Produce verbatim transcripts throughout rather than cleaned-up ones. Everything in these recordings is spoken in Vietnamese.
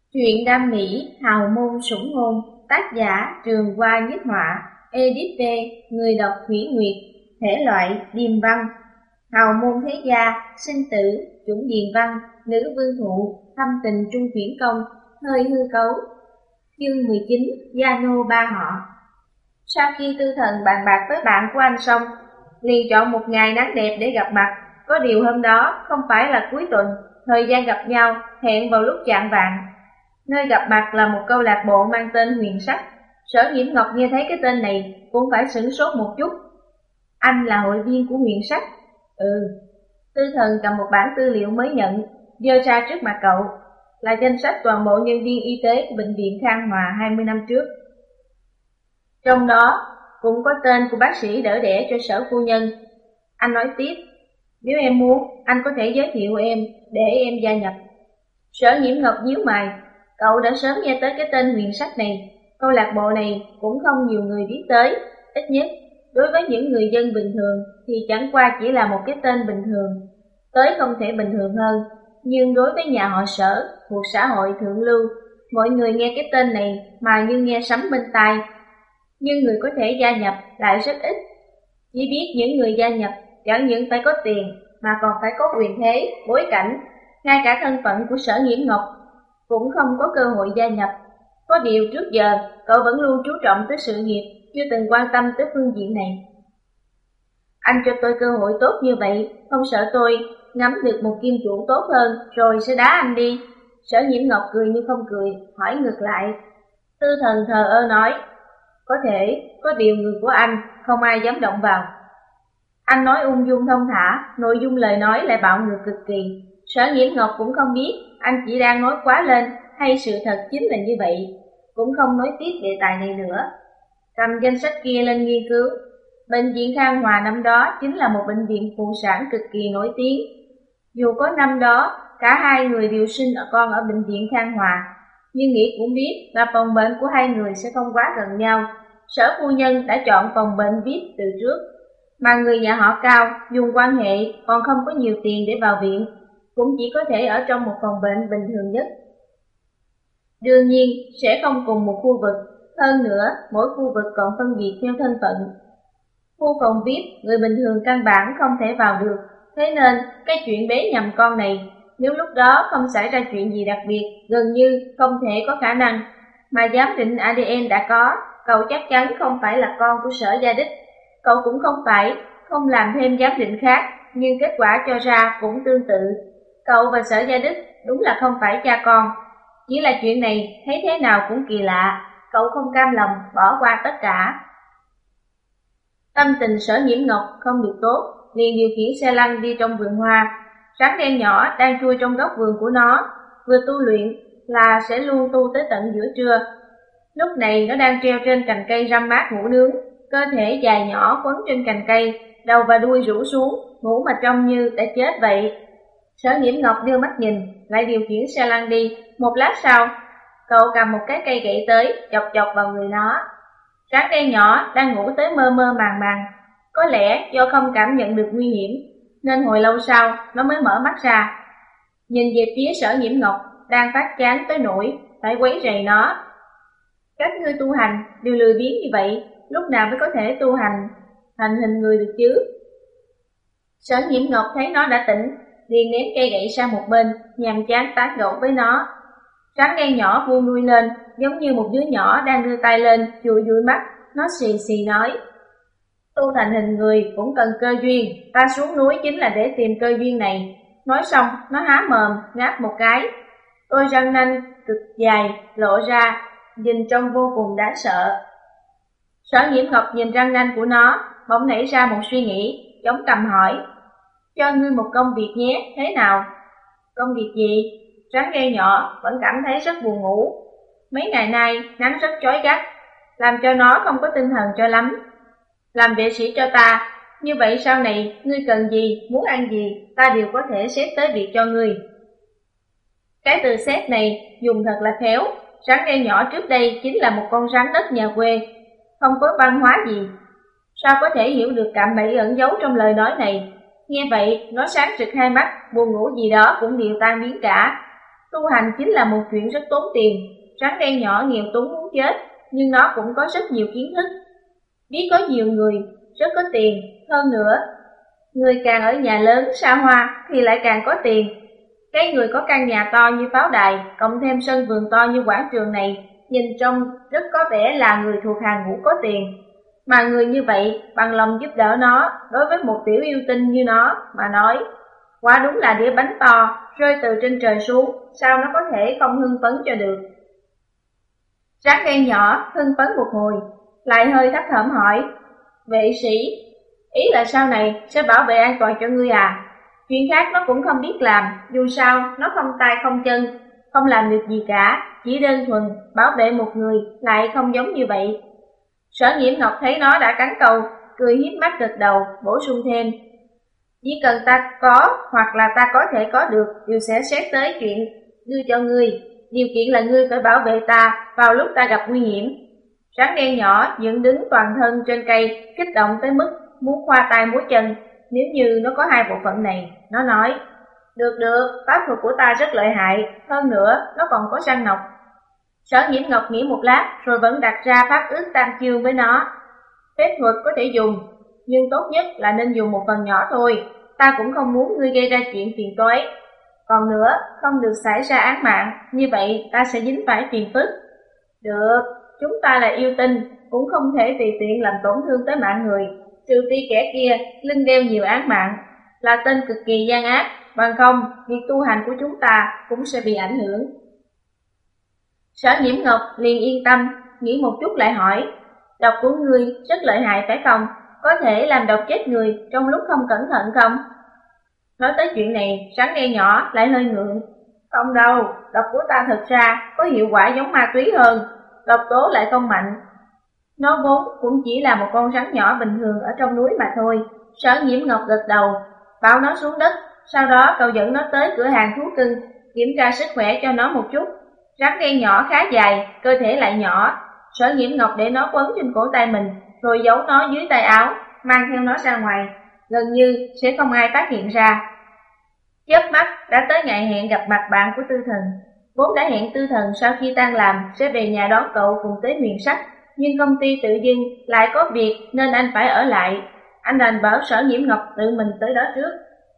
Truyện đam mỹ, hào môn sủng ngôn, tác giả Trường Hoa Nhiếp Họa, edit V, người đọc Thủy Nguyệt, thể loại điềm văn. Hào môn thế gia, sinh tử, chủng điềm văn, nữ vương thụ, thâm tình trung chuyển công, hơi hư cấu. Chương mười chín, Gia Nô ba họ. Sau khi Tư Thần bàn bạc với bạn của anh xong, liền chọn một ngày nắng đẹp để gặp mặt. Có điều hôm đó không phải là cuối tuần, thời gian gặp nhau hẹn vào lúc chạng vạng. Nơi gặp mặt là một câu lạc bộ mang tên Huyền Sắc. Sở Nhiễm Ngọc nghe thấy cái tên này cũng phải sửng sốt một chút. Anh là hội viên của Huyền Sắc? Ừ. Tư Thần cầm một bản tư liệu mới nhận, giơ ra trước mặt cậu, là danh sách toàn bộ nhân viên y tế của bệnh viện Khang Hòa hai mươi năm trước. Trong đó cũng có tên của bác sĩ đỡ đẻ cho Sở phu nhân. Anh nói tiếp, nếu em muốn, anh có thể giới thiệu em để em gia nhập. Sở Nhiễm Ngọc nhíu mày, cậu đã sớm nghe tới cái tên Huyền Sắc này. Câu lạc bộ này cũng không nhiều người biết tới, ít nhất đối với những người dân bình thường thì chẳng qua chỉ là một cái tên bình thường, tới không thể bình thường hơn. Nhưng đối với nhà họ Sở, một xã hội thượng lưu, mọi người nghe cái tên này mà như nghe sấm bên tai. Nhưng người có thể gia nhập lại rất ít. Chỉ biết những người gia nhập chẳng những phải có tiền mà còn phải có quyền thế, bối cảnh. Ngay cả thân phận của Sở Nhiễm Ngọc cũng không có cơ hội gia nhập. Có điều trước giờ cậu vẫn luôn chú trọng tới sự nghiệp, chưa từng quan tâm tới phương diện này. Anh cho tôi cơ hội tốt như vậy, không sợ tôi ngắm được một kim chủ tốt hơn rồi sẽ đá anh đi? Sở Nhiễm Ngọc cười như không cười, hỏi ngược lại. Tư Thần thờ ơ nói, có thể, có điều người của anh không ai dám động vào. Anh nói ung dung thông thả, nội dung lời nói lại bạo ngược cực kỳ. Sở Nhiễm Ngọc cũng không biết anh chỉ đang nói quá lên hay sự thật chính là như vậy, cũng không nói tiếp đề tài này nữa. Cầm danh sách kia lên nghiên cứu. Bệnh viện Khang Hòa năm đó chính là một bệnh viện phụ sản cực kỳ nổi tiếng. Dù có năm đó cả hai người đều sinh ở con ở bệnh viện Khang Hòa, nhưng nghĩ cũng biết là phòng bệnh của hai người sẽ không quá gần nhau. Sở phu nhân đã chọn phòng bệnh vê i pê từ trước, mà người nhà họ Cao dùng quan hệ còn không có nhiều tiền để vào viện, cũng chỉ có thể ở trong một phòng bệnh bình thường nhất. Đương nhiên sẽ không cùng một khu vực, hơn nữa mỗi khu vực còn phân biệt theo thân phận. Khu phòng vê i pê người bình thường căn bản không thể vào được, thế nên cái chuyện bế nhầm con này, nếu lúc đó không xảy ra chuyện gì đặc biệt, gần như không thể có khả năng. Mà giám định a đê en đã có, cậu chắc chắn không phải là con của Sở Gia Đích. Cậu cũng không phải, không làm thêm giám định khác, nhưng kết quả cho ra cũng tương tự. Cậu và Sở Gia Đích đúng là không phải cha con. Chỉ là chuyện này thấy thế nào cũng kỳ lạ, cậu không cam lòng bỏ qua tất cả. Tâm tình Sở Nhiễm Ngọc không được tốt, liền điều khiển xe lăn đi trong vườn hoa. Rắn đen nhỏ đang chui trong góc vườn của nó, vừa tu luyện là sẽ luôn tu tới tận giữa trưa. Lúc này nó đang treo trên cành cây râm mát ngủ nướng, cơ thể dài nhỏ quấn trên cành cây, đầu và đuôi rũ xuống, ngủ mà trông như đã chết vậy. Sở Nhiễm Ngọc đưa mắt nhìn, lại điều khiển xe lăn đi. Một lát sau, cậu cầm một cái cây gậy tới, chọc chọc vào người nó. Rắn đen nhỏ đang ngủ tới mơ mơ màng màng, có lẽ do không cảm nhận được nguy hiểm, nên hồi lâu sau nó mới mở mắt ra. Nhìn về phía Sở Nhiễm Ngọc đang phát chán tới nỗi phải quấy rầy nó. Các ngươi tu hành đều lười biếng như vậy, lúc nào mới có thể tu hành thành hình người được chứ? Sở Nhiễm Ngọc thấy nó đã tỉnh, liền ném cây gậy sang một bên, nhàm chán tán gẫu với nó. Rắn đen nhỏ vươn đuôi lên, giống như một đứa nhỏ đang đưa tay lên chùi dụi mắt. Nó xì xì nói, tu thành hình người cũng cần cơ duyên, ta xuống núi chính là để tìm cơ duyên này. Nói xong nó há mồm ngáp một cái, đôi răng nanh cực dài lộ ra, nhìn trông vô cùng đáng sợ. Sở Nhiễm Ngọc nhìn răng nanh của nó, bỗng nảy ra một suy nghĩ, chống cằm hỏi, cho ngươi một công việc nhé, thế nào? Công việc gì? Rắn đen nhỏ vẫn cảm thấy rất buồn ngủ. Mấy ngày nay nắng rất chói gắt, làm cho nó không có tinh thần cho lắm. Làm vệ sĩ cho ta, như vậy sau này ngươi cần gì, muốn ăn gì, ta đều có thể xếp tới việc cho ngươi. Cái từ xếp này dùng thật là khéo. Rắn đen nhỏ trước đây chính là một con rắn đất nhà quê, không có văn hóa gì, sao có thể hiểu được cạm bẫy ẩn giấu trong lời nói này? Nghe vậy, nó sáng rực hai mắt, buồn ngủ gì đó cũng đều tan biến cả. Tu Tu hành chính là một chuyện rất tốn tiền. Rắn đen nhỏ nghèo túng muốn chết, nhưng nó cũng có rất nhiều kiến thức. Biết có nhiều người rất có tiền, hơn nữa, người càng ở nhà lớn xa hoa thì lại càng có tiền. Cái người có căn nhà to như pháo đài, cộng thêm sân vườn to như quảng trường này, nhìn trông rất có vẻ là người thuộc hàng ngũ có tiền. Mà người như vậy bằng lòng giúp đỡ nó, đối với một tiểu yêu tinh như nó mà nói, quả đúng là đĩa bánh to rơi từ trên trời xuống, sao nó có thể không hưng phấn cho được. Rắn đen nhỏ hưng phấn một hồi, lại hơi thấp thỏm hỏi, vệ sĩ, ý là sau này sẽ bảo vệ an toàn cho ngươi à? Chuyện khác nó cũng không biết làm, dù sao nó không tay không chân, không làm được gì cả, chỉ đơn thuần bảo vệ một người lại không giống như vậy. Sở Nhiễm Ngọc thấy nó đã cắn câu, cười hiếp mắt gật đầu, bổ sung thêm, chỉ cần ta có hoặc là ta có thể có được, đều sẽ xét tới chuyện đưa cho ngươi. Điều kiện là ngươi phải bảo vệ ta vào lúc ta gặp nguy hiểm. Rắn đen nhỏ dựng đứng toàn thân trên cây, kích động tới mức muốn khoa tay múa chân. Nếu như nó có hai bộ phận này, nó nói, được được, pháp thuật của ta rất lợi hại, hơn nữa nó còn có răng nọc. Sở Nhiễm Ngọc nghĩ một lát rồi vẫn đặt ra pháp ước tam chương với nó. Phép thuật có thể dùng, nhưng tốt nhất là nên dùng một phần nhỏ thôi. Ta cũng không muốn ngươi gây ra chuyện phiền toái. Còn nữa, không được xảy ra án mạng, như vậy ta sẽ dính phải phiền phức. Được, chúng ta là yêu tinh, cũng không thể tùy tiện làm tổn thương tới mạng người, trừ phi kẻ kia lưng đeo nhiều án mạng, là tên cực kỳ gian ác, bằng không việc tu hành của chúng ta cũng sẽ bị ảnh hưởng. Sở Nhiễm Ngọc liền yên tâm, nghĩ một chút lại hỏi, độc của ngươi rất lợi hại phải không? Có thể làm độc chết người trong lúc không cẩn thận không? Nói tới chuyện này, rắn đen nhỏ lại hơi ngượng. Không đâu, độc của ta thật ra có hiệu quả giống ma túy hơn, độc tố lại không mạnh. Nó vốn cũng chỉ là một con rắn nhỏ bình thường ở trong núi mà thôi. Sở Nhiễm Ngọc gật đầu, bảo nó xuống đất, sau đó cậu dẫn nó tới cửa hàng thú cưng, kiểm tra sức khỏe cho nó một chút. Rắn đen nhỏ khá dài, cơ thể lại nhỏ. Sở Nhiễm Ngọc để nó quấn trên cổ tay mình, rồi giấu nó dưới tay áo, mang theo nó ra ngoài, gần như sẽ không ai phát hiện ra. Chớp mắt đã tới ngày hẹn gặp mặt bạn của Tư Thần. Vốn đã hẹn Tư Thần sau khi tan làm sẽ về nhà đón cậu cùng tới Huyền Sắc, nhưng công ty tự dưng lại có việc nên anh phải ở lại. Anh đành bảo Sở Nhiễm Ngọc tự mình tới đó trước.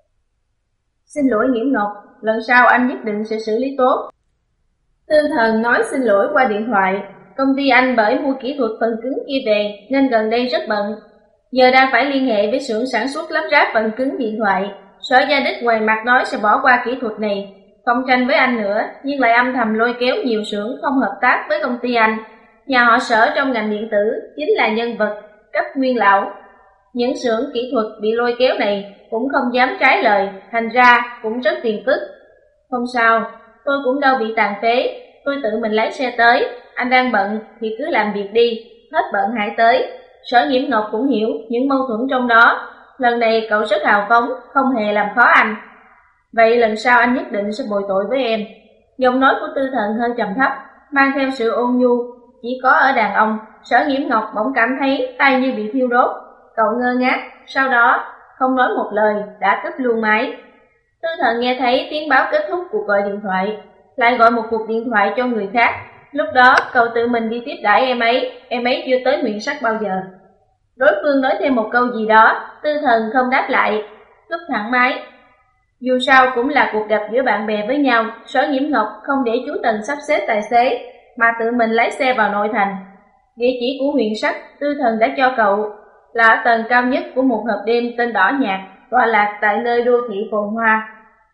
Xin lỗi Nhiễm Ngọc, lần sau anh nhất định sẽ xử lý tốt. Tư Thần nói xin lỗi qua điện thoại. Công ty anh bởi mua kỹ thuật phần cứng kia về nên gần đây rất bận. Giờ đang phải liên hệ với xưởng sản xuất lắp ráp phần cứng điện thoại. Sở Gia Đích ngoài mặt nói sẽ bỏ qua kỹ thuật này, không tranh với anh nữa, nhưng lại âm thầm lôi kéo nhiều xưởng không hợp tác với công ty anh. Nhà họ Sở trong ngành điện tử chính là nhân vật cấp nguyên lão. Những xưởng kỹ thuật bị lôi kéo này cũng không dám trái lời, thành ra cũng rất phiền phức. Không sao, tôi cũng đâu bị tàn phế, tôi tự mình lái xe tới, anh đang bận thì cứ làm việc đi, hết bận hãy tới. Sở Nhiễm Ngọc cũng hiểu những mâu thuẫn trong đó, lần này cậu rất hào phóng, không hề làm khó anh. Vậy lần sau anh nhất định sẽ bồi tội với em. Giọng nói của Tư Thần hơi trầm thấp, mang theo sự ôn nhu, chỉ có ở đàn ông. Sở Nhiễm Ngọc bỗng cảm thấy tay như bị thiêu đốt. Cậu ngơ ngác, sau đó không nói một lời đã cúp luôn máy. Tư Thần nghe thấy tiếng báo kết thúc cuộc gọi điện thoại, lại gọi một cuộc điện thoại cho người khác. Lúc đó cậu tự mình đi tiếp đãi em ấy, em ấy chưa tới Huyền Sắc bao giờ. Đối phương nói thêm một câu gì đó, Tư Thần không đáp lại, cúp thẳng máy. Dù sao cũng là cuộc gặp giữa bạn bè với nhau, Sở Nhiễm Ngọc không để chú Tần sắp xếp tài xế, mà tự mình lái xe vào nội thành. Địa chỉ của Huyền Sắc, Tư Thần đã cho cậu, là ở tầng cao nhất của một hộp đêm tên Đỏ Nhạc, tọa lạc tại nơi đô thị phồn hoa.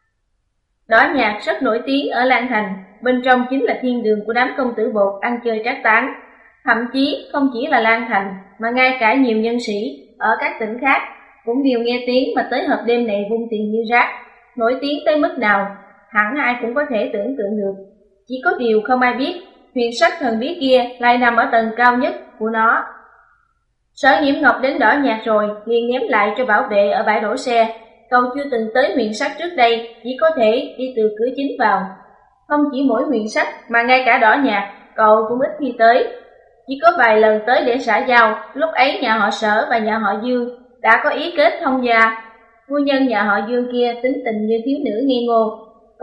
Đỏ Nhạc rất nổi tiếng ở Lan Thành, bên trong chính là thiên đường của đám công tử bột ăn chơi trác tán. Thậm chí không chỉ là Lan Thành, mà ngay cả nhiều nhân sĩ ở các tỉnh khác cũng đều nghe tiếng mà tới hộp đêm này vung tiền như rác. Nổi tiếng tới mức nào, hẳn ai cũng có thể tưởng tượng được. Chỉ có điều không ai biết, Huyền Sắc thần bí kia lại nằm ở tầng cao nhất của nó. Sở Nhiễm Ngọc đến Đỏ Nhạc rồi, liền ném lại cho bảo vệ ở bãi đổ xe. Cậu chưa từng tới Huyền Sắc trước đây, chỉ có thể đi từ cửa chính vào. Không chỉ mỗi Huyền Sắc, mà ngay cả Đỏ Nhạc, cậu cũng ít khi tới. Chỉ có vài lần tới để xã giao, lúc ấy nhà họ Sở và nhà họ Dương đã có ý kết thông gia. Phu nhân nhà họ Dương kia tính tình như thiếu nữ ngây ngô,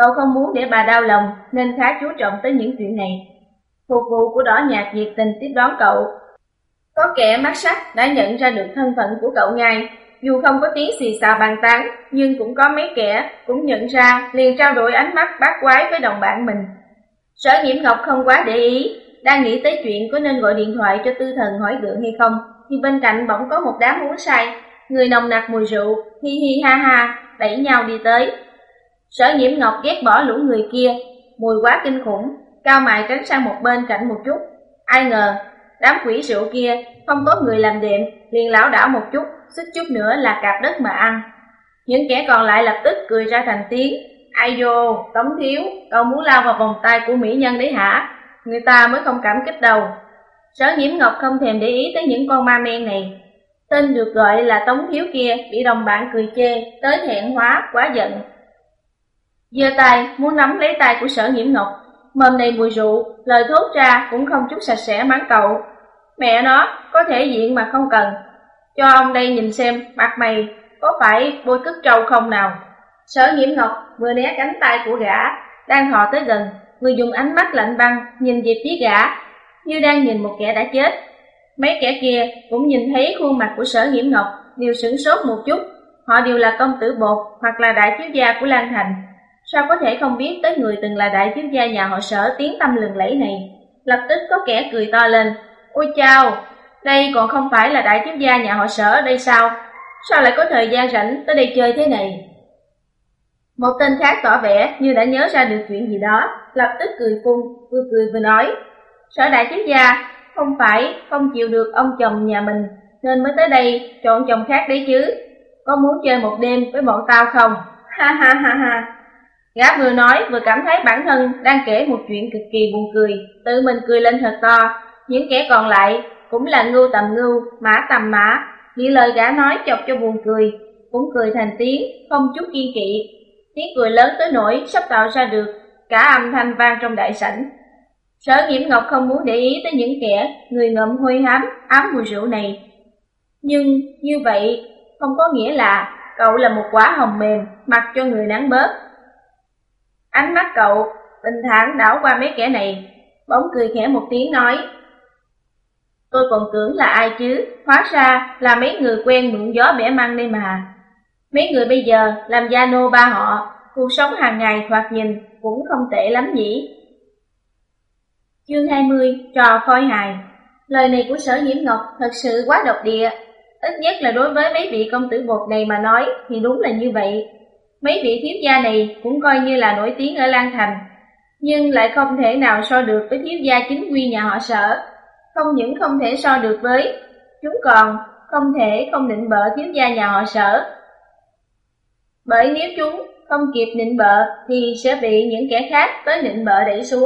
Cậu không muốn để bà đau lòng nên khá chú trọng tới những chuyện này. Phục vụ của Đỏ Nhạc nhiệt tình tiếp đón cậu. Có kẻ mắt sắc đã nhận ra được thân phận của cậu ngay. Dù không có tiếng xì xào bàn tán, nhưng cũng có mấy kẻ cũng nhận ra, liền trao đổi ánh mắt bát quái với đồng bạn mình. Sở Nhiễm Ngọc không quá để ý, đang nghĩ tới chuyện có nên gọi điện thoại cho Tư Thần hỏi gượng hay không, thì bên cạnh bỗng có một đám uống say, người nồng nặc mùi rượu, hi hi ha ha, đẩy nhau đi tới. Sở Nhiễm Ngọc ghét bỏ lũ người kia, mùi quá kinh khủng, cao mày tránh sang một bên cạnh một chút. Ai ngờ, đám quỷ rượu kia không có người làm đệm, liền lảo đảo một chút, suýt chút nữa là cạp đất mà ăn. Những kẻ còn lại lập tức cười ra thành tiếng. Ai vô, Tống thiếu, cậu muốn lao vào vòng tay của mỹ nhân đấy hả? Người ta mới không cảm kích đâu. Sở Nhiễm Ngọc không thèm để ý tới những con ma men này. Tên được gọi là Tống thiếu kia bị đồng bạn cười chê, tới thẹn hóa, quá giận. Giơ tay muốn nắm lấy tay của Sở Nhiễm Ngọc, mồm này mùi rượu, lời thốt ra cũng không chút sạch sẽ mắng cậu. Mẹ nó, có thể diện mà không cần. Cho ông đây nhìn xem, mặt mày có phải bôi cứt trâu không nào? Sở Nhiễm Ngọc vừa né cánh tay của gã đang thò tới gần, vừa dùng ánh mắt lạnh băng nhìn về phía gã, như đang nhìn một kẻ đã chết. Mấy kẻ kia cũng nhìn thấy khuôn mặt của Sở Nhiễm Ngọc, đều sửng sốt một chút. Họ đều là công tử bột hoặc là đại thiếu gia của Lan Thành, sao có thể không biết tới người từng là đại thiếu gia nhà họ Sở tiếng tăm lừng lẫy này. Lập tức có kẻ cười to lên. Ôi chao, đây còn không phải là đại thiếu gia nhà họ Sở đây sao? Sao lại có thời gian rảnh tới đây chơi thế này? Một tên khác tỏ vẻ như đã nhớ ra được chuyện gì đó, lập tức cười phun, vừa cười vừa nói. Sở đại thiếu gia, không phải không chịu được ông chồng nhà mình nên mới tới đây chọn chồng khác đấy chứ? Có muốn chơi một đêm với bọn tao không? Ha ha ha ha. Gã vừa nói vừa cảm thấy bản thân đang kể một chuyện cực kỳ buồn cười, tự mình cười lên thật to. Những kẻ còn lại cũng là ngưu tầm ngưu, mã tầm mã, bị lời gã nói chọc cho buồn cười, cũng cười thành tiếng, không chút kiên kỵ. Tiếng cười lớn tới nỗi sắp tạo ra được cả âm thanh vang trong đại sảnh. Sở Nhiễm Ngọc không muốn để ý tới những kẻ người ngậm hôi hám ám mùi rượu này, nhưng như vậy không có nghĩa là cậu là một quả hồng mềm mặc cho người nắng bớt. Ánh mắt cậu bình thản đảo qua mấy kẻ này, bỗng cười khẽ một tiếng nói. Tôi còn tưởng là ai chứ, hóa ra là mấy người quen mượn gió bẻ măng đây mà. Mấy người bây giờ làm gia nô ba họ, cuộc sống hàng ngày thoạt nhìn cũng không tệ lắm nhỉ. Chương hai mươi, trò khôi hài. Lời này của Sở Nhiễm Ngọc thật sự quá độc địa. Ít nhất là đối với mấy vị công tử bột này mà nói thì đúng là như vậy. Mấy vị thiếu gia này cũng coi như là nổi tiếng ở Lan Thành, nhưng lại không thể nào so được với thiếu gia chính quy nhà họ Sở. Không những không thể so được với, chúng còn không thể không nịnh bợ thiếu gia nhà họ Sở. Bởi nếu chúng không kịp nịnh bợ thì sẽ bị những kẻ khác tới nịnh bợ đẩy xuống.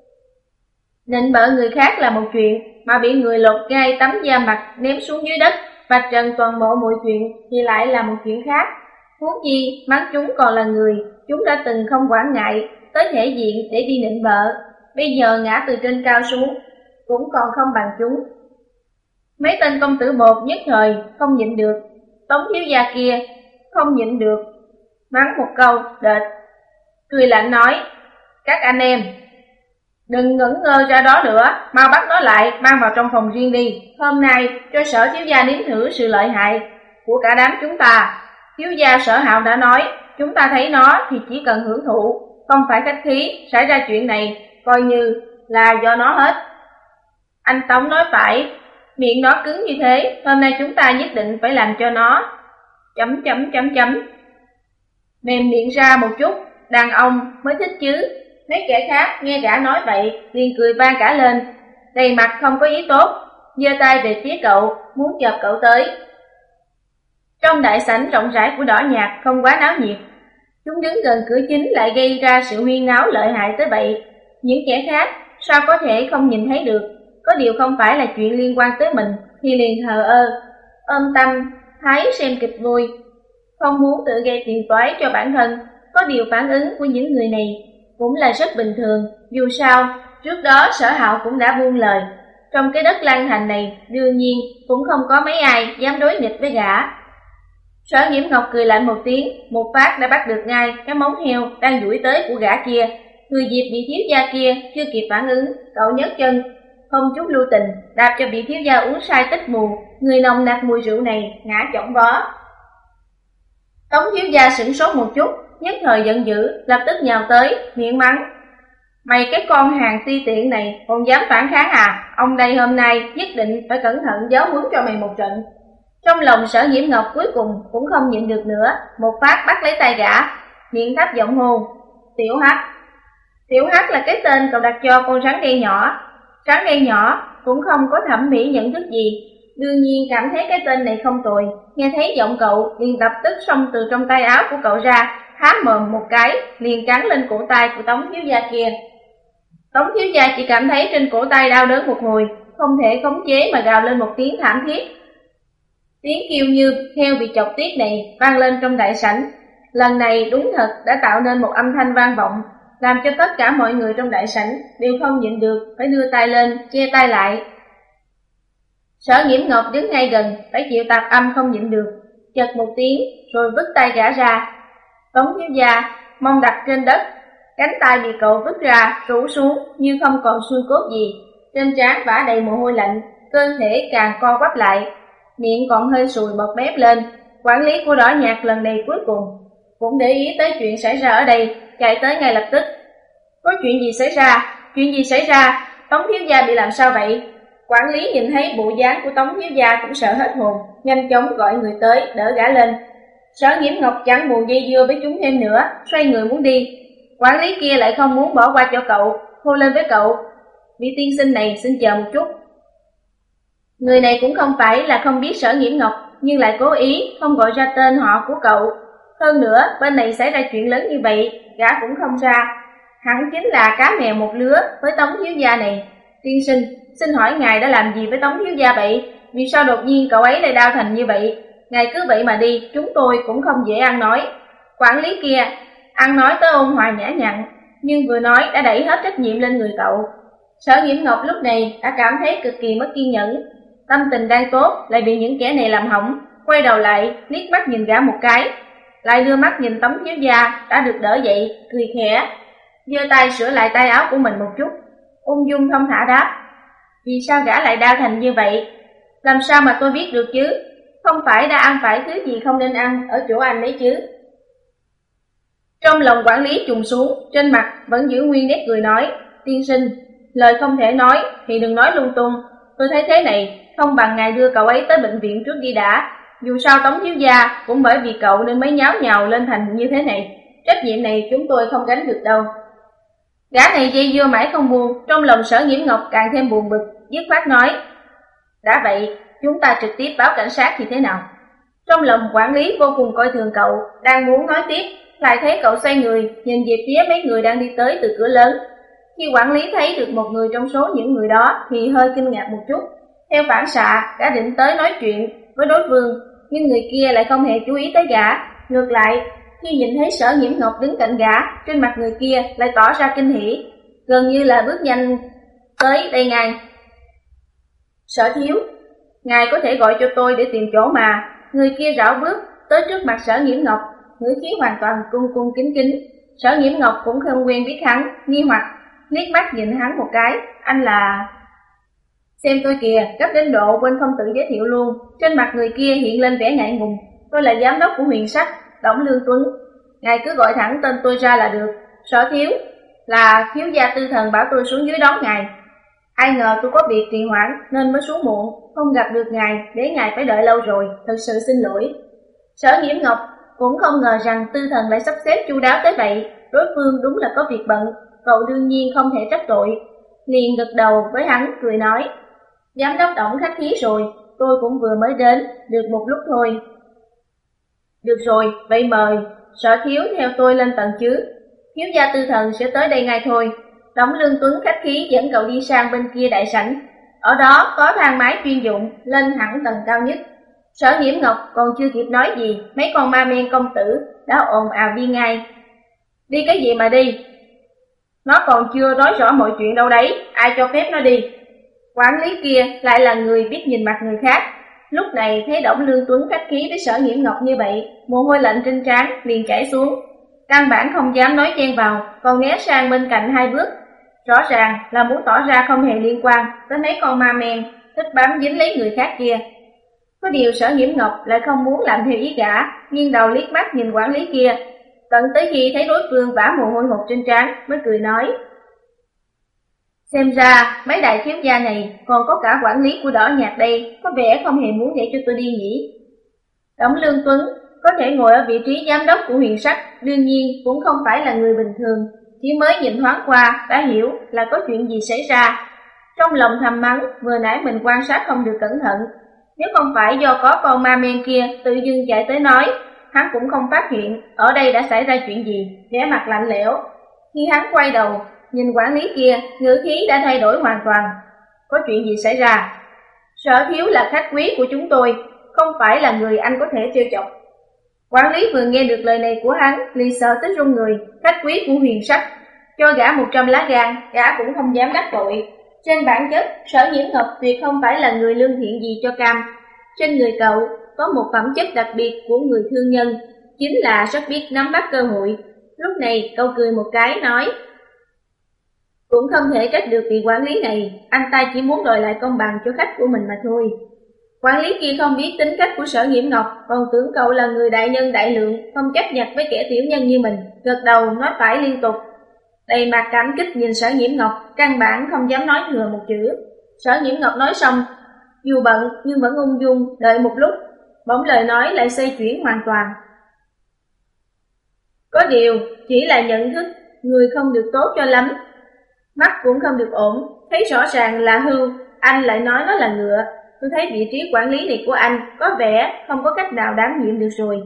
Nịnh bợ người khác là một chuyện, mà bị người lột gai tấm da mặt ném xuống dưới đất, vạch trần toàn bộ mọi chuyện thì lại là một chuyện khác. Huống chi mắng chúng còn là người chúng đã từng không quản ngại tới thể diện để đi nịnh bợ, bây giờ ngã từ trên cao xuống cũng còn không bằng chúng. Mấy tên công tử bột nhất thời không nhịn được, Tống thiếu gia kia không nhịn được, mắng một câu đệt, cười lạnh nói. Các anh em đừng ngẩn ngơ ra đó nữa, mau bắt nó lại mang vào trong phòng riêng đi. Hôm nay cho Sở thiếu gia nếm thử sự lợi hại của cả đám chúng ta. Thiếu gia Sở Hạo đã nói, chúng ta thấy nó thì chỉ cần hưởng thụ, không phải khách khí. Xảy ra chuyện này coi như là do nó hết. Anh Tống nói phải, miệng nó cứng như thế, hôm nay chúng ta nhất định phải làm cho nó chấm chấm chấm chấm mềm miệng ra một chút, đàn ông mới thích chứ. Mấy kẻ khác nghe gã nói vậy liền cười vang cả lên, đầy mặt không có ý tốt, giơ tay về phía cậu, muốn chợp cậu tới. Trong đại sảnh rộng rãi của Đỏ Nhạc không quá náo nhiệt, chúng đứng gần cửa chính lại gây ra sự huyên náo lợi hại tới vậy. Những kẻ khác sao có thể không nhìn thấy được, có điều không phải là chuyện liên quan tới mình thì liền thờ ơ, ôm tâm thái xem kịch vui, không muốn tự gây phiền toái cho bản thân. Có điều phản ứng của những người này cũng là rất bình thường, dù sao trước đó Sở Hạo cũng đã buông lời, trong cái đất Lan Thành này đương nhiên cũng không có mấy ai dám đối nghịch với gã. Sở Nhiễm Ngọc cười lạnh một tiếng, một phát đã bắt được ngay cái móng heo đang duỗi tới của gã kia. Người Diệp bị thiếu gia kia chưa kịp phản ứng, cậu nhấc chân, không chút lưu tình, đạp cho bị thiếu gia uống say tích mù, người nồng nặc mùi rượu này ngã chỏng vó. Tống thiếu gia sửng sốt một chút, nhất thời giận dữ, lập tức nhào tới, miệng mắng: "Mày cái con hàng ti tiện này còn dám phản kháng à? Ông đây hôm nay nhất định phải cẩn thận giáo huấn cho mày một trận." Trong lòng Sở Nhiễm Ngọc cuối cùng cũng không nhịn được nữa, một phát bắt lấy tay gã, miệng thấp giọng hô: "Tiểu Hắc." Tiểu Hắc là cái tên cậu đặt cho con rắn đen nhỏ. Rắn đen nhỏ cũng không có thẩm mỹ nhận thức gì, đương nhiên cảm thấy cái tên này không tồi. Nghe thấy giọng cậu, liền lập tức xông từ trong tay áo của cậu ra, há mồm một cái, liền cắn lên cổ tay của Tống thiếu gia kia. Tống thiếu gia chỉ cảm thấy trên cổ tay đau đớn một hồi, không thể khống chế mà gào lên một tiếng thảm thiết. Tiếng kêu như heo bị chọc tiết này vang lên trong đại sảnh. Lần này đúng thật đã tạo nên một âm thanh vang vọng, làm cho tất cả mọi người trong đại sảnh đều không nhịn được, phải đưa tay lên, che tay lại. Sở Nhiễm Ngọc đứng ngay gần, phải chịu tạp âm không nhịn được, chật một tiếng rồi vứt tay gã ra. Tống thiếu gia mông đặt trên đất, cánh tay bị cậu vứt ra rũ xuống như không còn xương cốt gì, trên trán vã đầy mồ hôi lạnh, cơ thể càng co quắp lại, miệng còn hơi sùi bọt mép lên. Quản lý của Đỏ Nhạc lần này cuối cùng cũng để ý tới chuyện xảy ra ở đây, chạy tới ngay lập tức. Có chuyện gì xảy ra? Chuyện gì xảy ra? Tống thiếu gia bị làm sao vậy? Quản lý nhìn thấy bộ dáng của Tống thiếu gia cũng sợ hết hồn, nhanh chóng gọi người tới đỡ gã lên. Sở Nhiễm Ngọc chẳng buồn dây dưa với chúng thêm nữa, xoay người muốn đi. Quản lý kia lại không muốn bỏ qua cho cậu, hô lên với cậu: "Vị tiên sinh này xin chờ một chút." Người này cũng không phải là không biết Sở Nhiễm Ngọc, nhưng lại cố ý không gọi ra tên họ của cậu. Hơn nữa, bên này xảy ra chuyện lớn như vậy, gã cũng không ra. Hẳn chính là cá mèo một lứa với Tống thiếu gia này. "Tiên sinh, xin hỏi ngài đã làm gì với Tống thiếu gia vậy? Vì sao đột nhiên cậu ấy lại đau thành như vậy? Ngài cứ vậy mà đi, chúng tôi cũng không dễ ăn nói." Quản lý kia ăn nói tới ôn hòa nhã nhặn, nhưng vừa nói đã đẩy hết trách nhiệm lên người cậu. Sở Nhiễm Ngọc lúc này đã cảm thấy cực kỳ mất kiên nhẫn, tâm tình đang tốt lại bị những kẻ này làm hỏng, quay đầu lại liếc mắt nhìn gã một cái, lại đưa mắt nhìn Tống thiếu gia đã được đỡ dậy, cười khẽ, giơ tay sửa lại tay áo của mình một chút, ung dung thong thả đáp: "Vì sao gã lại đau thành như vậy? Làm sao mà tôi biết được chứ? Không phải đã ăn phải thứ gì không nên ăn ở chỗ anh đấy chứ?" Trong lòng quản lý trùng xuống, trên mặt vẫn giữ nguyên nét cười nói: "Tiên sinh, lời không thể nói thì đừng nói lung tung. Tôi thấy thế này, không bằng ngài đưa cậu ấy tới bệnh viện trước đi đã. Dù sao Tống thiếu gia cũng bởi vì cậu nên mới nháo nhào lên thành như thế này. Trách nhiệm này chúng tôi không gánh được đâu." Gã này dây dưa mãi không buông, trong lòng Sở Nhiễm Ngọc càng thêm buồn bực, dứt khoát nói: "Đã vậy, chúng ta trực tiếp báo cảnh sát thì thế nào?" Trong lòng quản lý vô cùng coi thường cậu, đang muốn nói tiếp, lại thấy cậu xoay người, nhìn về phía mấy người đang đi tới từ cửa lớn. Khi quản lý thấy được một người trong số những người đó thì hơi kinh ngạc một chút, theo phản xạ đã định tới nói chuyện với đối phương, nhưng người kia lại không hề chú ý tới gã. Ngược lại, khi nhìn thấy Sở Nhiễm Ngọc đứng cạnh gã, trên mặt người kia lại tỏ ra kinh hỉ, gần như là bước nhanh tới đây ngay. "Sở thiếu, ngài có thể gọi cho tôi để tìm chỗ mà." Người kia rảo bước tới trước mặt Sở Nhiễm Ngọc, ngữ khí hoàn toàn cung cung kính kính. Sở Nhiễm Ngọc cũng không quen biết hắn, nghi hoặc liếc mắt nhìn hắn một cái: "Anh là..." "Xem tôi kìa, gấp đến độ quên không tự giới thiệu luôn." Trên mặt người kia hiện lên vẻ ngại ngùng: "Tôi là giám đốc của Huyền Sắc, Đổng Lương Tuấn. Ngài cứ gọi thẳng tên tôi ra là được. Sở thiếu là thiếu gia Tư Thần bảo tôi xuống dưới đón ngài. Ai ngờ tôi có việc trì hoãn nên mới xuống muộn, không gặp được ngài, để ngài phải đợi lâu rồi, thật sự xin lỗi." Sở Nhiễm Ngọc cũng không ngờ rằng Tư Thần lại sắp xếp chu đáo tới vậy, đối phương đúng là có việc bận, cậu đương nhiên không thể trách tội, liền gật đầu với hắn cười nói: "Giám đốc Đổng khách khí rồi, tôi cũng vừa mới đến được một lúc thôi." "Được rồi, vậy mời Sở thiếu theo tôi lên tầng chứ. Thiếu gia Tư Thần sẽ tới đây ngay thôi." Đổng Lương Tuấn khách khí dẫn cậu đi sang bên kia đại sảnh, ở đó có thang máy chuyên dụng lên hẳn tầng cao nhất. Sở Nhiễm Ngọc còn chưa kịp nói gì, mấy con ma men công tử đã ồn ào đi ngay. "Đi cái gì mà đi? Nó còn chưa nói rõ mọi chuyện đâu đấy, ai cho phép nó đi?" Quản lý kia lại là người biết nhìn mặt người khác, Lúc này thấy Đổng Lương Tuấn khách khí với Sở Nhiễm Ngọc như vậy, mồ hôi lạnh trên trán liền chảy xuống, căn bản không dám nói chen vào, còn né sang bên cạnh hai bước. Rõ ràng là muốn tỏ ra không hề liên quan tới mấy con ma men thích bám dính lấy người khác kia. Có điều Sở Nhiễm Ngọc lại không muốn làm theo ý gã, nghiêng đầu liếc mắt nhìn quản lý kia, tận tới khi thấy đối phương vã mồ hôi hột trên trán mới cười nói: xem ra mấy đại thiếu gia này còn có cả quản lý của Đỏ Nhạc đây, có vẻ không hề muốn để cho tôi đi nhỉ. Đổng Lương Tuấn có thể ngồi ở vị trí giám đốc của Huyền Sắc, đương nhiên cũng không phải là người bình thường, chỉ mới nhìn thoáng qua đã hiểu là có chuyện gì xảy ra. Trong lòng thầm mắng vừa nãy mình quan sát không được cẩn thận, nếu không phải do có con ma men kia tự dưng chạy tới nói, hắn cũng không phát hiện ở đây đã xảy ra chuyện gì, vẻ mặt lạnh lẽo. Khi hắn quay đầu nhìn quản lý kia, ngữ khí đã thay đổi hoàn toàn. Có chuyện gì xảy ra? Sở Thiếu là khách quý của chúng tôi, không phải là người anh có thể trêu chọc. Quản lý vừa nghe được lời này của hắn liền sợ tới run người. Khách quý của Huyền Sắc, cho gã một trăm lá gan, gã cũng không dám đắc tội. Trên bản chất, Sở Nhiễm Ngọc tuyệt không phải là người lương thiện gì cho cam. Trên người cậu có một phẩm chất đặc biệt của người thương nhân, chính là rất biết nắm bắt cơ hội. Lúc này cậu cười một cái nói: cũng không thể trách được vị quản lý này, anh ta chỉ muốn đòi lại công bằng cho khách của mình mà thôi. Quản lý kia không biết tính cách của Sở Nhiễm Ngọc, còn tưởng cậu là người đại nhân đại lượng, không chấp nhặt với kẻ tiểu nhân như mình, gật đầu nói phải liên tục. Đầy mặt cảm kích nhìn Sở Nhiễm Ngọc, căn bản không dám nói thừa một chữ. Sở Nhiễm Ngọc nói xong, dù bận nhưng vẫn ung dung, đợi một lúc, bỗng lời nói lại xoay chuyển hoàn toàn. Có điều, chỉ là nhận thức, người không được tốt cho lắm, mắt cũng không được ổn, thấy rõ ràng là hưu, anh lại nói nó là ngựa. Tôi thấy vị trí quản lý này của anh có vẻ không có cách nào đảm nhiệm được rồi.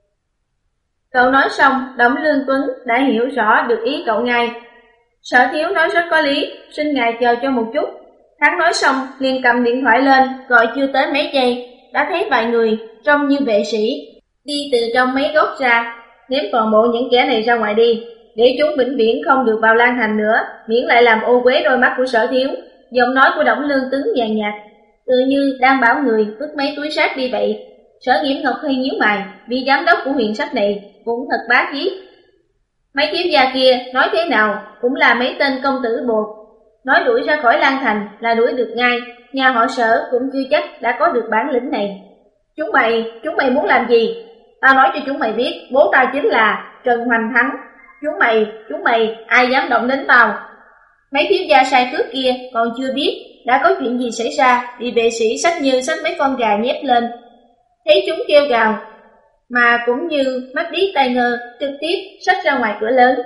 Cậu nói xong, Đổng Lương Tuấn đã hiểu rõ được ý cậu ngay. Sở Thiếu nói rất có lý, xin ngài chờ cho một chút. Hắn nói xong liền cầm điện thoại lên, gọi chưa tới mấy giây đã thấy vài người trông như vệ sĩ đi từ trong mấy gốc ra, ném toàn bộ những kẻ này ra ngoài đi, để chúng vĩnh viễn không được vào Lan Thành nữa, miễn lại làm ô uế đôi mắt của Sở Thiếu. Giọng nói của Đổng Lương Tuấn nhàn nhạt, tự như đang bảo người vứt mấy túi rác đi vậy. Sở Nhiễm Ngọc hơi nhíu mày, vị giám đốc của Huyền Sắc này cũng thật bá khí. Mấy thiếu gia kia nói thế nào cũng là mấy tên công tử bột, nói đuổi ra khỏi Lan Thành là đuổi được ngay, nhà họ Sở cũng chưa chắc đã có được bản lĩnh này. Chúng mày, chúng mày muốn làm gì? Tao nói cho chúng mày biết, bố tao chính là Trần Hoành Thắng. Chúng mày, chúng mày, ai dám động đến tao? Mấy thiếu gia sai cướp kia còn chưa biết đã có chuyện gì xảy ra, thì vệ sĩ xách như xách mấy con gà nhét lên. Thấy chúng kêu gào, mà cũng như mắt điếc tai ngơ, trực tiếp xách ra ngoài cửa lớn.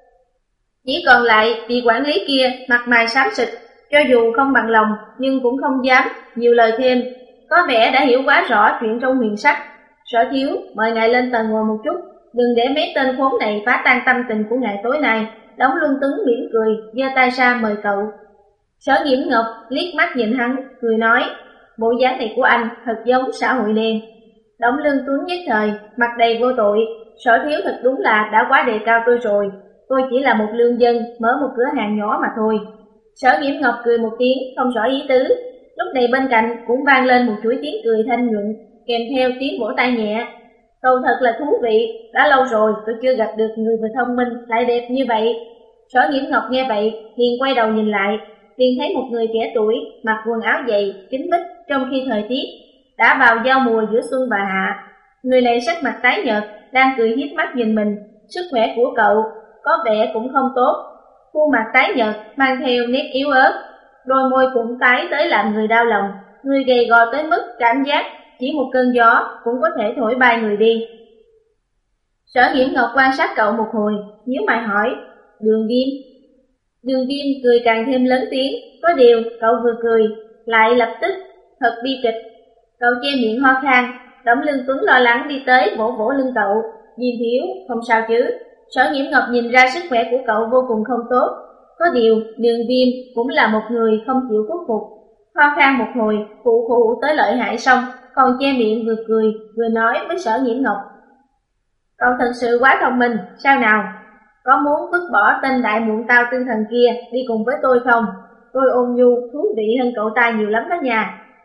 Chỉ còn lại vị quản lý kia mặt mày xám xịt, cho dù không bằng lòng nhưng cũng không dám nhiều lời thêm, có vẻ đã hiểu quá rõ chuyện trong Huyền Sắc. Sở Thiếu, mời ngài lên tầng ngồi một chút, đừng để mấy tên khốn này phá tan tâm tình của ngài tối nay. Đổng Lương Tuấn mỉm cười, giơ tay ra mời cậu. Sở Nhiễm Ngọc liếc mắt nhìn hắn, cười nói, bộ dáng này của anh thật giống xã hội đen. Đổng Lương Tuấn nhất thời, mặt đầy vô tội, Sở Thiếu thật đúng là đã quá đề cao tôi rồi, tôi chỉ là một lương dân, mở một cửa hàng nhỏ mà thôi. Sở Nhiễm Ngọc cười một tiếng, không rõ ý tứ. Lúc này bên cạnh cũng vang lên một chuỗi tiếng cười thanh nhuận, kèm theo tiếng vỗ tay nhẹ. Cậu thật là thú vị, đã lâu rồi tôi chưa gặp được người vừa thông minh lại đẹp như vậy. Sở Nhiễm Ngọc nghe vậy, liền quay đầu nhìn lại, liền thấy một người trẻ tuổi, mặc quần áo dày, kính mít, trong khi thời tiết đã vào giao mùa giữa xuân và hạ. Người này sắc mặt tái nhợt, đang cười hiếp mắt nhìn mình. Sức khỏe của cậu có vẻ cũng không tốt, khuôn mặt tái nhợt mang theo nét yếu ớt, đôi môi cũng tái tới làm người đau lòng. Người gầy gò tới mức cảm giác chỉ một cơn gió cũng có thể thổi bay người đi. Sở Nhiễm Ngọc quan sát cậu một hồi, nhíu mày hỏi, Đường Viêm. Đường Viêm cười càng thêm lớn tiếng, có điều cậu vừa cười, lại lập tức thật bi kịch. Cậu che miệng ho khan. Đổng Lương Tuấn lo lắng đi tới vỗ vỗ lưng cậu, Diêm Thiếu, không sao chứ? Sở Nhiễm Ngọc nhìn ra sức khỏe của cậu vô cùng không tốt, có điều Đường Viêm cũng là một người không chịu khuất phục. Ho khan một hồi, phụ phụ tới lợi hại xong, còn che miệng vừa cười vừa nói với Sở Nhiễm Ngọc, cậu thật sự quá thông minh, sao nào? Có muốn vứt bỏ tên đại muộn tao tinh thần kia đi cùng với tôi không? Tôi ôn nhu, thú vị hơn cậu ta nhiều lắm đó nha.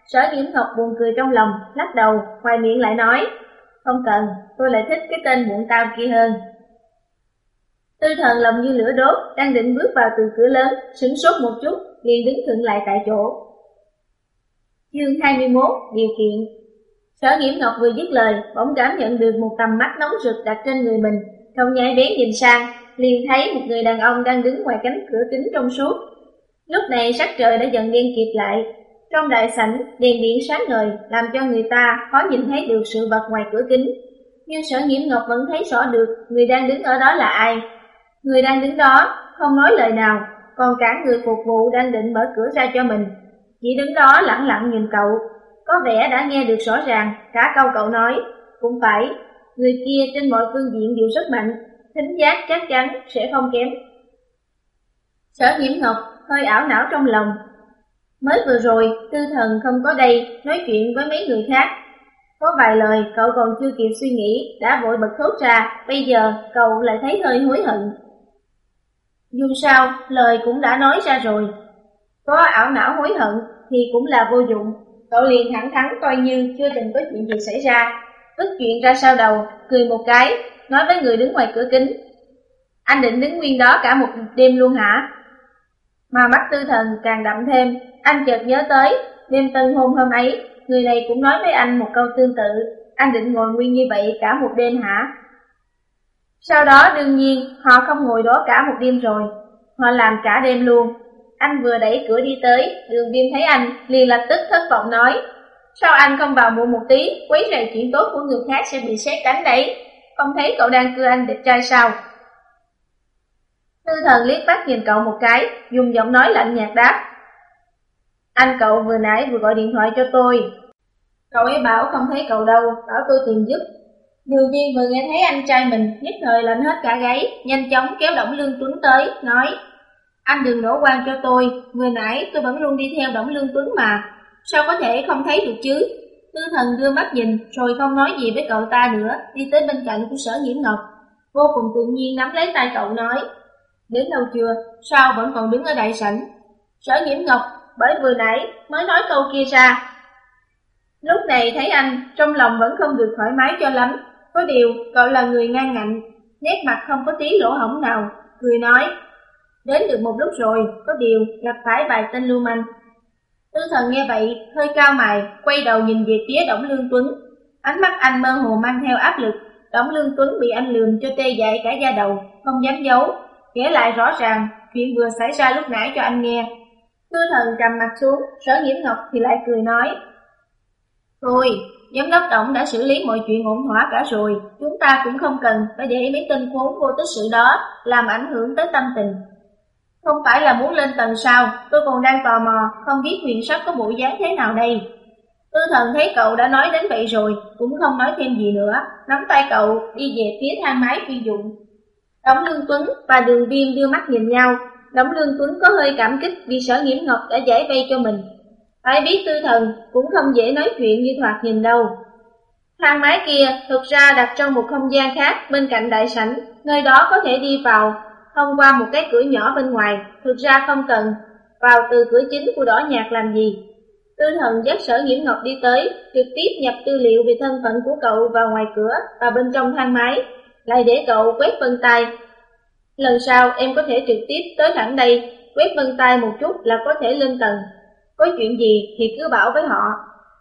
Sở Nhiễm Ngọc buồn cười trong lòng, lắc đầu, ngoài miệng lại nói, không cần, tôi lại thích cái tên muộn tao kia hơn. Tư Thần lòng như lửa đốt, đang định bước vào từ cửa lớn, sửng sốt một chút, liền đứng khựng lại tại chỗ. Chương hai mươi mốt, điều kiện. Sở Nhiễm Ngọc vừa dứt lời, bỗng cảm nhận được một tầm mắt nóng rực đặt trên người mình, cậu nhảy bén nhìn sang, liền thấy một người đàn ông đang đứng ngoài cánh cửa kính trong suốt. Lúc này sắc trời đã dần đen kịt lại, trong đại sảnh đèn điện sáng ngời, làm cho người ta khó nhìn thấy được sự vật ngoài cửa kính. Nhưng Sở Nhiễm Ngọc vẫn thấy rõ được người đang đứng ở đó là ai. Người đang đứng đó không nói lời nào, còn cả người phục vụ đang định mở cửa ra cho mình, chỉ đứng đó lẳng lặng nhìn cậu, có vẻ đã nghe được rõ ràng cả câu cậu nói. Cũng phải, người kia trên mọi phương diện đều rất mạnh, thính giác chắc chắn sẽ không kém. Sở Nhiễm Ngọc hơi ảo não trong lòng. Mới vừa rồi Tư Thần không có đây nói chuyện với mấy người khác, có vài lời cậu còn chưa kịp suy nghĩ đã vội bật thốt ra, bây giờ cậu lại thấy hơi hối hận. Dù sao lời cũng đã nói ra rồi, có ảo não hối hận thì cũng là vô dụng. Cậu liền thẳng thắn coi như chưa từng có chuyện gì xảy ra, vứt chuyện ra sau đầu, cười một cái, nói với người đứng ngoài cửa kính, anh định đứng nguyên đó cả một đêm luôn hả? Mà mắt Tư Thần càng đậm thêm, anh chợt nhớ tới đêm tân hôn hôm ấy, người này cũng nói với anh một câu tương tự, anh định ngồi nguyên như vậy cả một đêm hả? Sau đó đương nhiên họ không ngồi đó cả một đêm rồi, họ làm cả đêm luôn. Anh vừa đẩy cửa đi tới, Đường Viêm thấy anh liền lập tức thất vọng nói, sao anh không vào muộn một tí, quấy rầy chuyện tốt của người khác sẽ bị sét đánh đấy, không thấy cậu đang cưa anh đẹp trai sao? Tư Thần liếc mắt nhìn cậu một cái, dùng giọng nói lạnh nhạt đáp, anh cậu vừa nãy vừa gọi điện thoại cho tôi, cậu ấy bảo không thấy cậu đâu, bảo tôi tìm giúp. Đường Viêm vừa nghe thấy anh trai mình, nhất thời lạnh hết cả gáy, nhanh chóng kéo Đổng Lương Tuấn tới, nói, anh đừng đổ oan cho tôi, vừa nãy tôi vẫn luôn đi theo Đổng Lương Tuấn mà, sao có thể không thấy được chứ? Tư Thần đưa mắt nhìn, rồi không nói gì với cậu ta nữa, đi tới bên cạnh của Sở Nhiễm Ngọc, vô cùng tự nhiên nắm lấy tay cậu nói, đến đâu chưa, sao vẫn còn đứng ở đại sảnh? Sở Nhiễm Ngọc bởi vừa nãy mới nói câu kia ra. Lúc này thấy anh, trong lòng vẫn không được thoải mái cho lắm, có điều cậu là người ngang ngạnh, nét mặt không có tí lỗ hổng nào, cười nói, đến được một lúc rồi, có điều gặp phải vài tên lưu manh. Tư Thần nghe vậy, hơi cao mày, quay đầu nhìn về phía Đổng Lương Tuấn, ánh mắt anh mơ hồ mang theo áp lực. Đổng Lương Tuấn bị anh lườm cho tê dại cả da đầu, không dám giấu, kể lại rõ ràng chuyện vừa xảy ra lúc nãy cho anh nghe. Tư Thần trầm mặt xuống, Sở Nhiễm Ngọc thì lại cười nói, thôi, giám đốc Đổng đã xử lý mọi chuyện ổn thỏa cả rồi, chúng ta cũng không cần phải để mấy tên khốn vô tích sự đó làm ảnh hưởng tới tâm tình. Không phải là muốn lên tầng sao, tôi còn đang tò mò, không biết Huyền Sắc có bộ dáng thế nào đây. Tư Thần thấy cậu đã nói đến vậy rồi, cũng không nói thêm gì nữa, nắm tay cậu đi về phía thang máy chuyên dụng. Đổng Lương Tuấn và Đường Viêm đưa mắt nhìn nhau, Đổng Lương Tuấn có hơi cảm kích vì Sở Nhiễm Ngọc đã giải vây cho mình. Phải biết Tư Thần cũng không dễ nói chuyện như thoạt nhìn đâu. Thang máy kia thực ra đặt trong một không gian khác bên cạnh đại sảnh, nơi đó có thể đi vào thông qua một cái cửa nhỏ bên ngoài, thực ra không cần vào từ cửa chính của Đỏ Nhạc làm gì. Tư Thần dắt Sở Nhiễm Ngọc đi tới, trực tiếp nhập tư liệu về thân phận của cậu vào ngoài cửa và bên trong thang máy, lại để cậu quét vân tay. Lần sau em có thể trực tiếp tới thẳng đây, quét vân tay một chút là có thể lên tầng. Có chuyện gì thì cứ bảo với họ.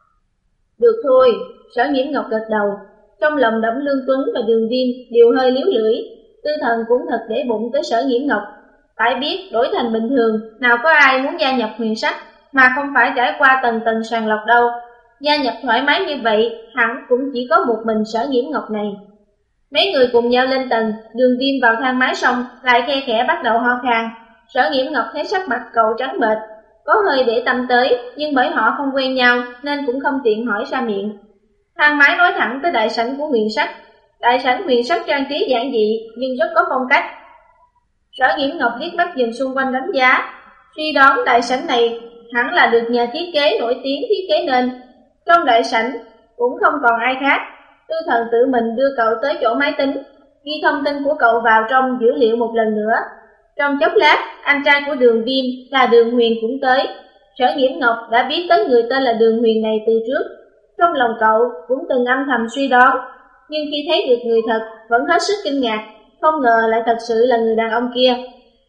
Được thôi, Sở Nhiễm Ngọc gật đầu. Trong lòng Đổng Lương Tuấn và Đường Viêm đều hơi liếu lưỡi. Tư Thần cũng thật để bụng tới Sở Nhiễm Ngọc. Phải biết đổi thành bình thường, nào có ai muốn gia nhập Huyền Sắc mà không phải trải qua tầng tầng sàng lọc đâu. Gia nhập thoải mái như vậy, hẳn cũng chỉ có một mình Sở Nhiễm Ngọc này. Mấy người cùng nhau lên tầng, Đường Viêm vào thang máy xong lại khe khẽ bắt đầu ho khan. Sở Nhiễm Ngọc thấy sắc mặt cậu trắng bệch, có hơi để tâm tới, nhưng bởi họ không quen nhau nên cũng không tiện hỏi ra miệng. Thang máy nói thẳng tới đại sảnh của Huyền Sắc. Đại sảnh Huyền Sắc trang trí giản dị nhưng rất có phong cách. Sở Nhiễm Ngọc liếc mắt nhìn xung quanh đánh giá, suy đoán đại sảnh này hẳn là được nhà thiết kế nổi tiếng thiết kế nên. Trong đại sảnh cũng không còn ai khác. Tư Thần tự mình đưa cậu tới chỗ máy tính, ghi thông tin của cậu vào trong dữ liệu một lần nữa. Trong chốc lát, anh trai của Đường Viêm là Đường Huyền cũng tới. Sở Nghiễm Ngọc đã biết tới người tên là Đường Huyền này từ trước. Trong lòng cậu cũng từng âm thầm suy đoán, nhưng khi thấy được người thật vẫn hết sức kinh ngạc, không ngờ lại thật sự là người đàn ông kia.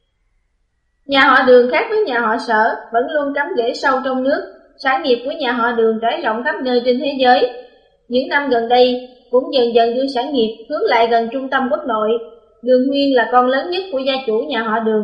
Nhà họ Đường khác với nhà họ Sở, vẫn luôn cắm rễ sâu trong nước. Sản nghiệp của nhà họ Đường trải rộng khắp nơi trên thế giới. Những năm gần đây cũng dần dần đưa sản nghiệp hướng lại gần trung tâm quốc nội. Đường Nguyên là con lớn nhất của gia chủ nhà họ Đường,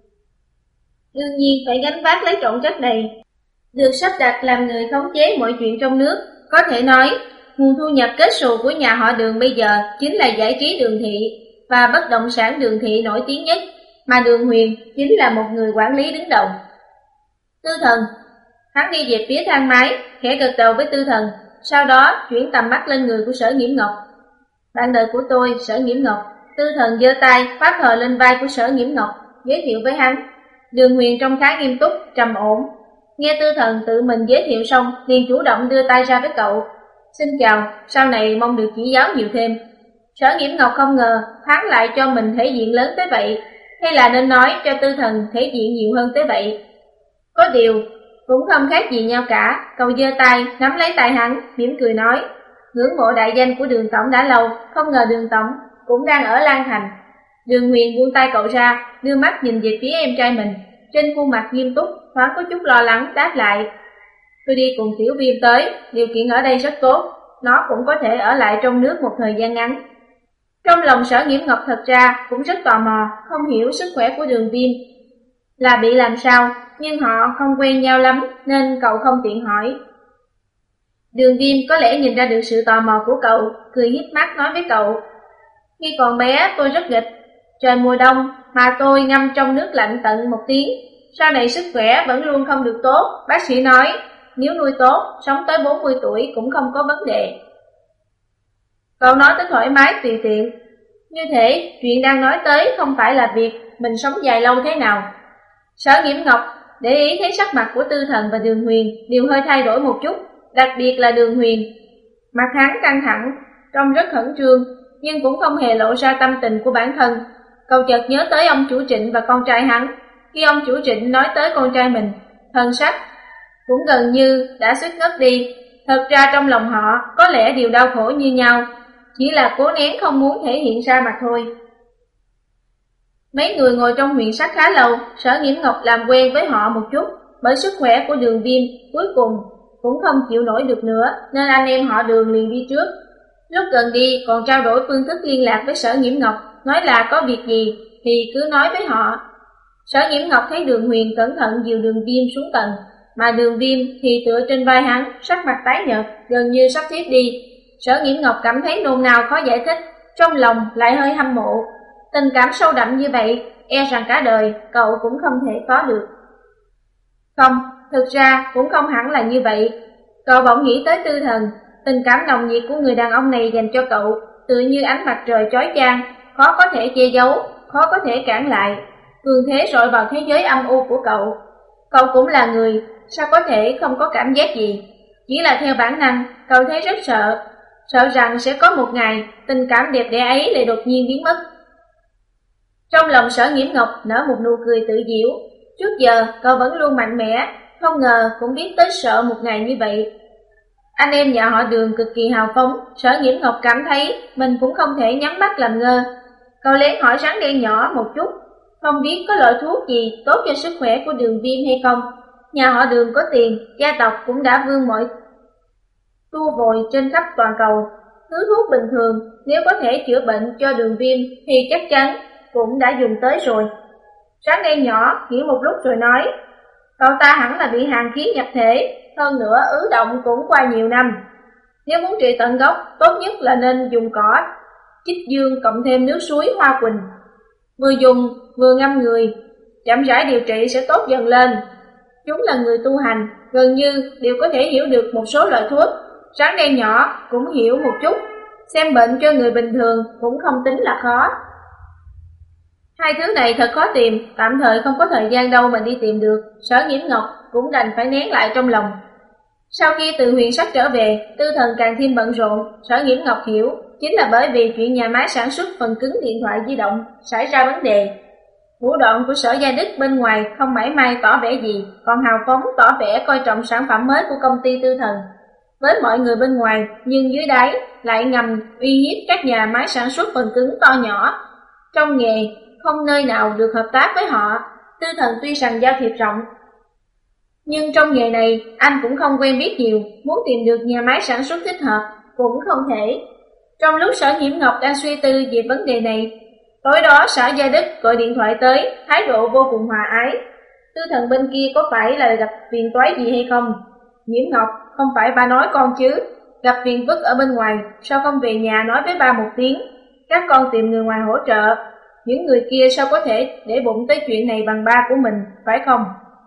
đương nhiên phải gánh vác lấy trọng trách này. Được sắp đặt làm người khống chế mọi chuyện trong nước, có thể nói nguồn thu nhập kết xù của nhà họ Đường bây giờ chính là giải trí Đường Thị và bất động sản Đường Thị nổi tiếng nhất, mà Đường Huyền chính là một người quản lý đứng đầu. Tư Thần, hắn đi về phía thang máy, khẽ gật đầu với Tư Thần, sau đó chuyển tầm mắt lên người của Sở Nghiễm Ngọc. Bạn đời của tôi, Sở Nghiễm Ngọc. Tư Thần giơ tay phát hờ lên vai của Sở Nghiễm Ngọc, giới thiệu với hắn. Đường Huyền trông khá nghiêm túc, trầm ổn. Nghe Tư Thần tự mình giới thiệu xong, liền chủ động đưa tay ra với cậu. Xin chào, sau này mong được chỉ giáo nhiều thêm. Sở Nghiễm Ngọc không ngờ hắn lại cho mình thể diện lớn tới vậy, hay là nên nói cho Tư Thần thể diện nhiều hơn tới vậy. Có điều cũng không khác gì nhau cả. Cậu giơ tay nắm lấy tay hắn, mỉm cười nói, ngưỡng mộ đại danh của Đường tổng đã lâu, không ngờ Đường tổng cũng đang ở Lan Thành. Đường Huyền buông tay cậu ra, đưa mắt nhìn về phía em trai mình, trên khuôn mặt nghiêm túc, thoáng có chút lo lắng đáp lại, tôi đi cùng Tiểu Viêm tới, điều kiện ở đây rất tốt, nó cũng có thể ở lại trong nước một thời gian ngắn. Trong lòng Sở Nghiễm Ngọc thật ra cũng rất tò mò, không hiểu sức khỏe của Đường Viêm là bị làm sao, nhưng họ không quen nhau lắm nên cậu không tiện hỏi. Đường Viêm có lẽ nhìn ra được sự tò mò của cậu, cười híp mắt nói với cậu, khi còn bé tôi rất nghịch, trời mùa đông mà tôi ngâm trong nước lạnh tận một tiếng, sau này sức khỏe vẫn luôn không được tốt, bác sĩ nói nếu nuôi tốt, sống tới bốn mươi tuổi cũng không có vấn đề. Cậu nói tới thoải mái tùy tiện, như thể chuyện đang nói tới không phải là việc mình sống dài lâu thế nào. Sở Nghiễm Ngọc để ý thấy sắc mặt của Tư Thần và Đường Huyền đều hơi thay đổi một chút, đặc biệt là Đường Huyền. Mặt hắn căng thẳng, trông rất khẩn trương, nhưng cũng không hề lộ ra tâm tình của bản thân. Cậu chợt nhớ tới ông chủ Trịnh và con trai hắn. Khi ông chủ Trịnh nói tới con trai mình, thần sắc cũng gần như đã suýt ngất đi. Thật ra trong lòng họ có lẽ đều đau khổ như nhau, chỉ là cố nén không muốn thể hiện ra mà thôi. Mấy người ngồi trong huyện sắc khá lâu, Sở Nghiễm Ngọc làm quen với họ một chút, bởi sức khỏe của Đường Viêm cuối cùng cũng không chịu nổi được nữa, nên anh em họ Đường liền đi trước. Lúc gần đi còn trao đổi phương thức liên lạc với Sở Nghiễm Ngọc, nói là có việc gì thì cứ nói với họ. Sở Nghiễm Ngọc thấy Đường Huyền cẩn thận dìu Đường Viêm xuống tầng, mà Đường Viêm thì tựa trên vai hắn, sắc mặt tái nhợt, gần như sắp thiếp đi. Sở Nghiễm Ngọc cảm thấy nôn nao khó giải thích, trong lòng lại hơi hâm mộ. Tình cảm sâu đậm như vậy, e rằng cả đời cậu cũng không thể có được. Không, thực ra cũng không hẳn là như vậy. Cậu bỗng nghĩ tới Tư Thần, tình cảm nồng nhiệt của người đàn ông này dành cho cậu, tựa như ánh mặt trời chói chang, khó có thể che giấu, khó có thể cản lại, cường thế rọi vào thế giới âm u của cậu. Cậu cũng là người, sao có thể không có cảm giác gì? Chỉ là theo bản năng, cậu thấy rất sợ, sợ rằng sẽ có một ngày tình cảm đẹp đẽ ấy lại đột nhiên biến mất. Trong lòng Sở Nghiễm Ngọc nở một nụ cười tự giễu. Trước giờ cậu vẫn luôn mạnh mẽ, không ngờ cũng biết tới sợ một ngày như vậy. Anh em nhà họ Đường cực kỳ hào phóng, Sở Nghiễm Ngọc cảm thấy mình cũng không thể nhắm mắt làm ngơ. Cậu lén hỏi Rắn Đen nhỏ một chút, không biết có loại thuốc gì tốt cho sức khỏe của Đường Viêm hay không. Nhà họ Đường có tiền, gia tộc cũng đã vươn mọi tu vội trên khắp toàn cầu. Thứ thuốc bình thường nếu có thể chữa bệnh cho Đường Viêm thì chắc chắn cũng đã dùng tới rồi. Rắn Đen nhỏ nghĩ một lúc rồi nói, cậu ta hẳn là bị hàn khí nhập thể, hơn nữa ứ động cũng qua nhiều năm. Nếu muốn trị tận gốc, tốt nhất là nên dùng cỏ chích dương cộng thêm nước suối hoa quỳnh. Vừa dùng vừa ngâm người, chậm rãi điều trị sẽ tốt dần lên. Chúng là người tu hành, gần như đều có thể hiểu được một số loại thuốc. Rắn Đen nhỏ cũng hiểu một chút, xem bệnh cho người bình thường cũng không tính là khó. Hai thứ này thật khó tìm, tạm thời không có thời gian đâu mà đi tìm được. Sở Nghiễm Ngọc cũng đành phải nén lại trong lòng. Sau khi từ huyền sắc trở về, Tư Thần càng thêm bận rộn. Sở Nghiễm Ngọc hiểu, chính là bởi vì chuyện nhà máy sản xuất phần cứng điện thoại di động xảy ra vấn đề. Thủ đoạn của Sở Gia Đức bên ngoài không mảy may tỏ vẻ gì, còn hào phóng tỏ vẻ coi trọng sản phẩm mới của công ty Tư Thần với mọi người bên ngoài, nhưng dưới đáy lại ngầm uy hiếp các nhà máy sản xuất phần cứng to nhỏ trong nghề, không nơi nào được hợp tác với họ. Tư Thần tuy rằng giao thiệp rộng, nhưng trong nghề này anh cũng không quen biết nhiều, muốn tìm được nhà máy sản xuất thích hợp cũng không thể. Trong lúc Sở Nhiễm Ngọc đang suy tư về vấn đề này, tối đó Sở Gia Đức gọi điện thoại tới, thái độ vô cùng hòa ái. Tư Thần bên kia có phải là gặp phiền toái gì hay không? Nhiễm Ngọc, không phải ba nói con chứ, gặp phiền phức ở bên ngoài, sao không về nhà nói với ba một tiếng, các con tìm người ngoài hỗ trợ. Những người kia sao có thể để bụng tới chuyện này bằng ba của mình, phải không?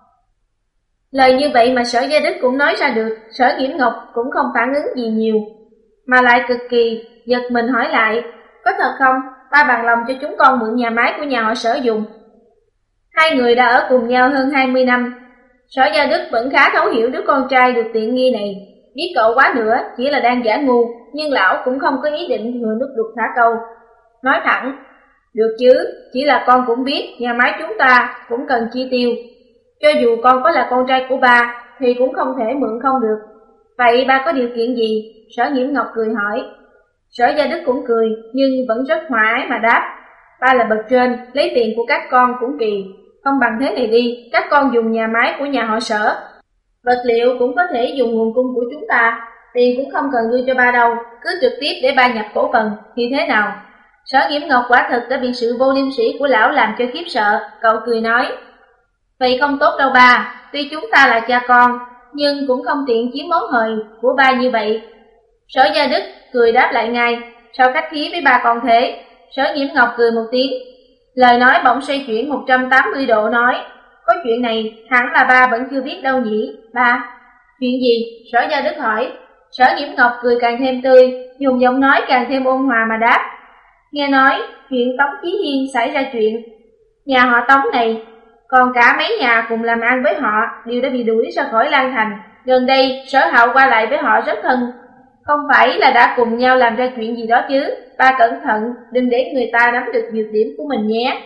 Lời như vậy mà Sở Gia Đức cũng nói ra được. Sở Nhiễm Ngọc cũng không phản ứng gì nhiều, mà lại cực kỳ giật mình hỏi lại, có thật không? Ba bằng lòng cho chúng con mượn nhà máy của nhà họ Sở dùng. Hai người đã ở cùng nhau hơn hai mươi năm. Sở Gia Đức vẫn khá thấu hiểu đứa con trai được tiện nghi này, biết cậu quá nữa chỉ là đang giả ngu, nhưng lão cũng không có ý định thừa nước đục thả câu. Nói thẳng, được chứ, chỉ là con cũng biết nhà máy chúng ta cũng cần chi tiêu. Cho dù con có là con trai của ba thì cũng không thể mượn không được. Vậy ba có điều kiện gì? Sở Nhiễm Ngọc cười hỏi. Sở Gia Đức cũng cười nhưng vẫn rất hòa ái mà đáp, ba là bậc trên, lấy tiền của các con cũng kỳ. Không bằng thế này đi, các con dùng nhà máy của nhà họ Sở, vật liệu cũng có thể dùng nguồn cung của chúng ta, tiền cũng không cần đưa cho ba đâu, cứ trực tiếp để ba nhập cổ phần, thì thế nào? Sở Nhiễm Ngọc quả thực đã bị sự vô liêm sỉ của lão làm cho khiếp sợ, cậu cười nói, vậy không tốt đâu ba, tuy chúng ta là cha con, nhưng cũng không tiện chiếm món hời của ba như vậy. Sở Gia Đức cười đáp lại ngay, sao khách khí với ba con thế? Sở Nhiễm Ngọc cười một tiếng, lời nói bỗng xoay chuyển một trăm tám mươi độ nói, có chuyện này hẳn là ba vẫn chưa biết đâu nhỉ, ba. Chuyện gì? Sở Gia Đức hỏi. Sở Nhiễm Ngọc cười càng thêm tươi, dùng giọng nói càng thêm ôn hòa mà đáp, nghe nói chuyện Tống Chí Hiên xảy ra chuyện, nhà họ Tống này, còn cả mấy nhà cùng làm ăn với họ đều đã bị đuổi ra khỏi Lan Thành. Gần đây Sở Hạo qua lại với họ rất thân, không phải là đã cùng nhau làm ra chuyện gì đó chứ? Ba cẩn thận, đừng để người ta nắm được nhược điểm của mình nhé.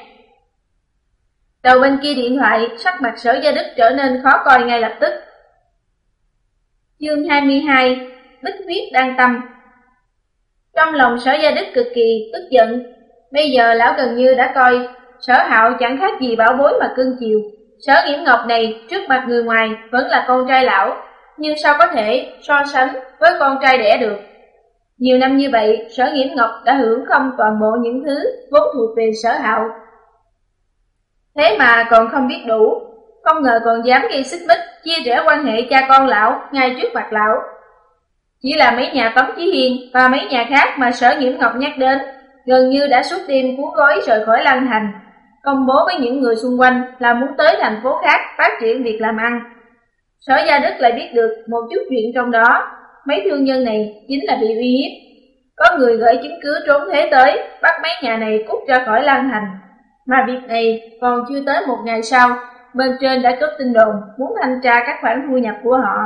Đầu bên kia điện thoại, sắc mặt Sở Gia Đức trở nên khó coi ngay lập tức. Chương hai mươi hai, Bích huyết đang tâm. Trong lòng Sở Gia Đức cực kỳ tức giận. Bây giờ lão gần như đã coi Sở Hạo chẳng khác gì bảo bối mà cưng chiều. Sở Nhiễm Ngọc này trước mặt người ngoài vẫn là con trai lão, nhưng sao có thể so sánh với con trai đẻ được. Nhiều năm như vậy, Sở Nhiễm Ngọc đã hưởng không toàn bộ những thứ vốn thuộc về Sở Hạo. Thế mà còn không biết đủ, không ngờ còn dám gây xích mích, chia rẽ quan hệ cha con lão ngay trước mặt lão. Chỉ là mấy nhà Tống Chí Hiên và mấy nhà khác mà Sở Nhiễm Ngọc nhắc đến, gần như đã suốt đêm cuốn gói rời khỏi Lan Thành, công bố với những người xung quanh là muốn tới thành phố khác phát triển việc làm ăn. Sở Gia Đức lại biết được một chút chuyện trong đó, mấy thương nhân này chính là bị uy hiếp. Có người gửi chứng cứ trốn thế tới, bắt mấy nhà này cút ra khỏi Lan Thành. Mà việc này còn chưa tới một ngày sau, bên trên đã cướp tin đồn muốn thanh tra các khoản thu nhập của họ.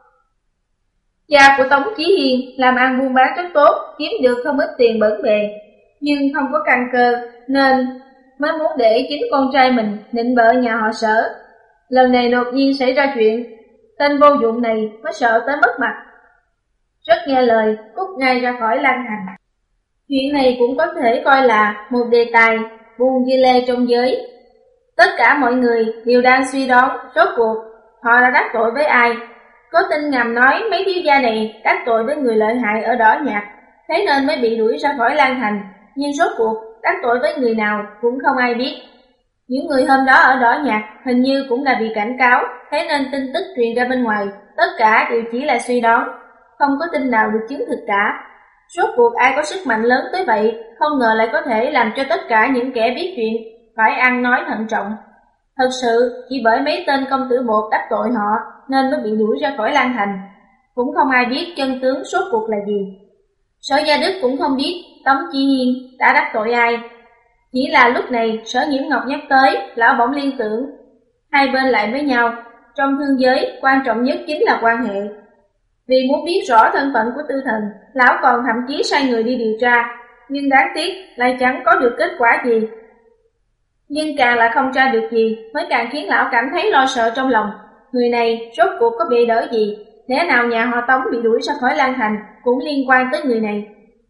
Cha của Tống Chí Hiên làm ăn buôn bán rất tốt, kiếm được không ít tiền bẩn bề, nhưng không có căn cơ nên mới muốn để chính con trai mình nịnh bợ nhà họ Sở. Lần này đột nhiên xảy ra chuyện, tên vô dụng này mới sợ tới mất mặt, rất nghe lời cút ngay ra khỏi Lan Thành. Chuyện này cũng có thể coi là một đề tài buồn dưa lê trong giới. Tất cả mọi người đều đang suy đoán rốt cuộc họ đã đắc tội với ai. Có tin ngầm nói mấy thiếu gia này đắc tội với người lợi hại ở Đỏ Nhạc, thế nên mới bị đuổi ra khỏi Lan Thành, nhưng rốt cuộc đắc tội với người nào cũng không ai biết. Những người hôm đó ở Đỏ Nhạc hình như cũng đã bị cảnh cáo, thế nên tin tức truyền ra bên ngoài tất cả đều chỉ là suy đoán, không có tin nào được chứng thực cả. Rốt cuộc ai có sức mạnh lớn tới vậy, không ngờ lại có thể làm cho tất cả những kẻ biết chuyện phải ăn nói thận trọng. Thật sự chỉ bởi mấy tên công tử bột đắc tội họ nên mới bị đuổi ra khỏi Lan Thành, cũng không ai biết chân tướng rốt cuộc là gì. Sở Gia Đức cũng không biết Tống Chí Hiên đã đắc tội ai. Chỉ là lúc này Sở Nhiễm Ngọc nhắc tới, lão bỗng liên tưởng hai bên lại với nhau. Trong thương giới quan trọng nhất chính là quan hệ. Vì muốn biết rõ thân phận của Tư Thần, lão còn thậm chí sai người đi điều tra, nhưng đáng tiếc lại chẳng có được kết quả gì. Nhưng càng là không tra được gì mới càng khiến lão cảm thấy lo sợ trong lòng. Người này rốt cuộc có bề đỡ gì? Lẽ nào nhà họ Tống bị đuổi ra khỏi Lan Thành cũng liên quan tới người này?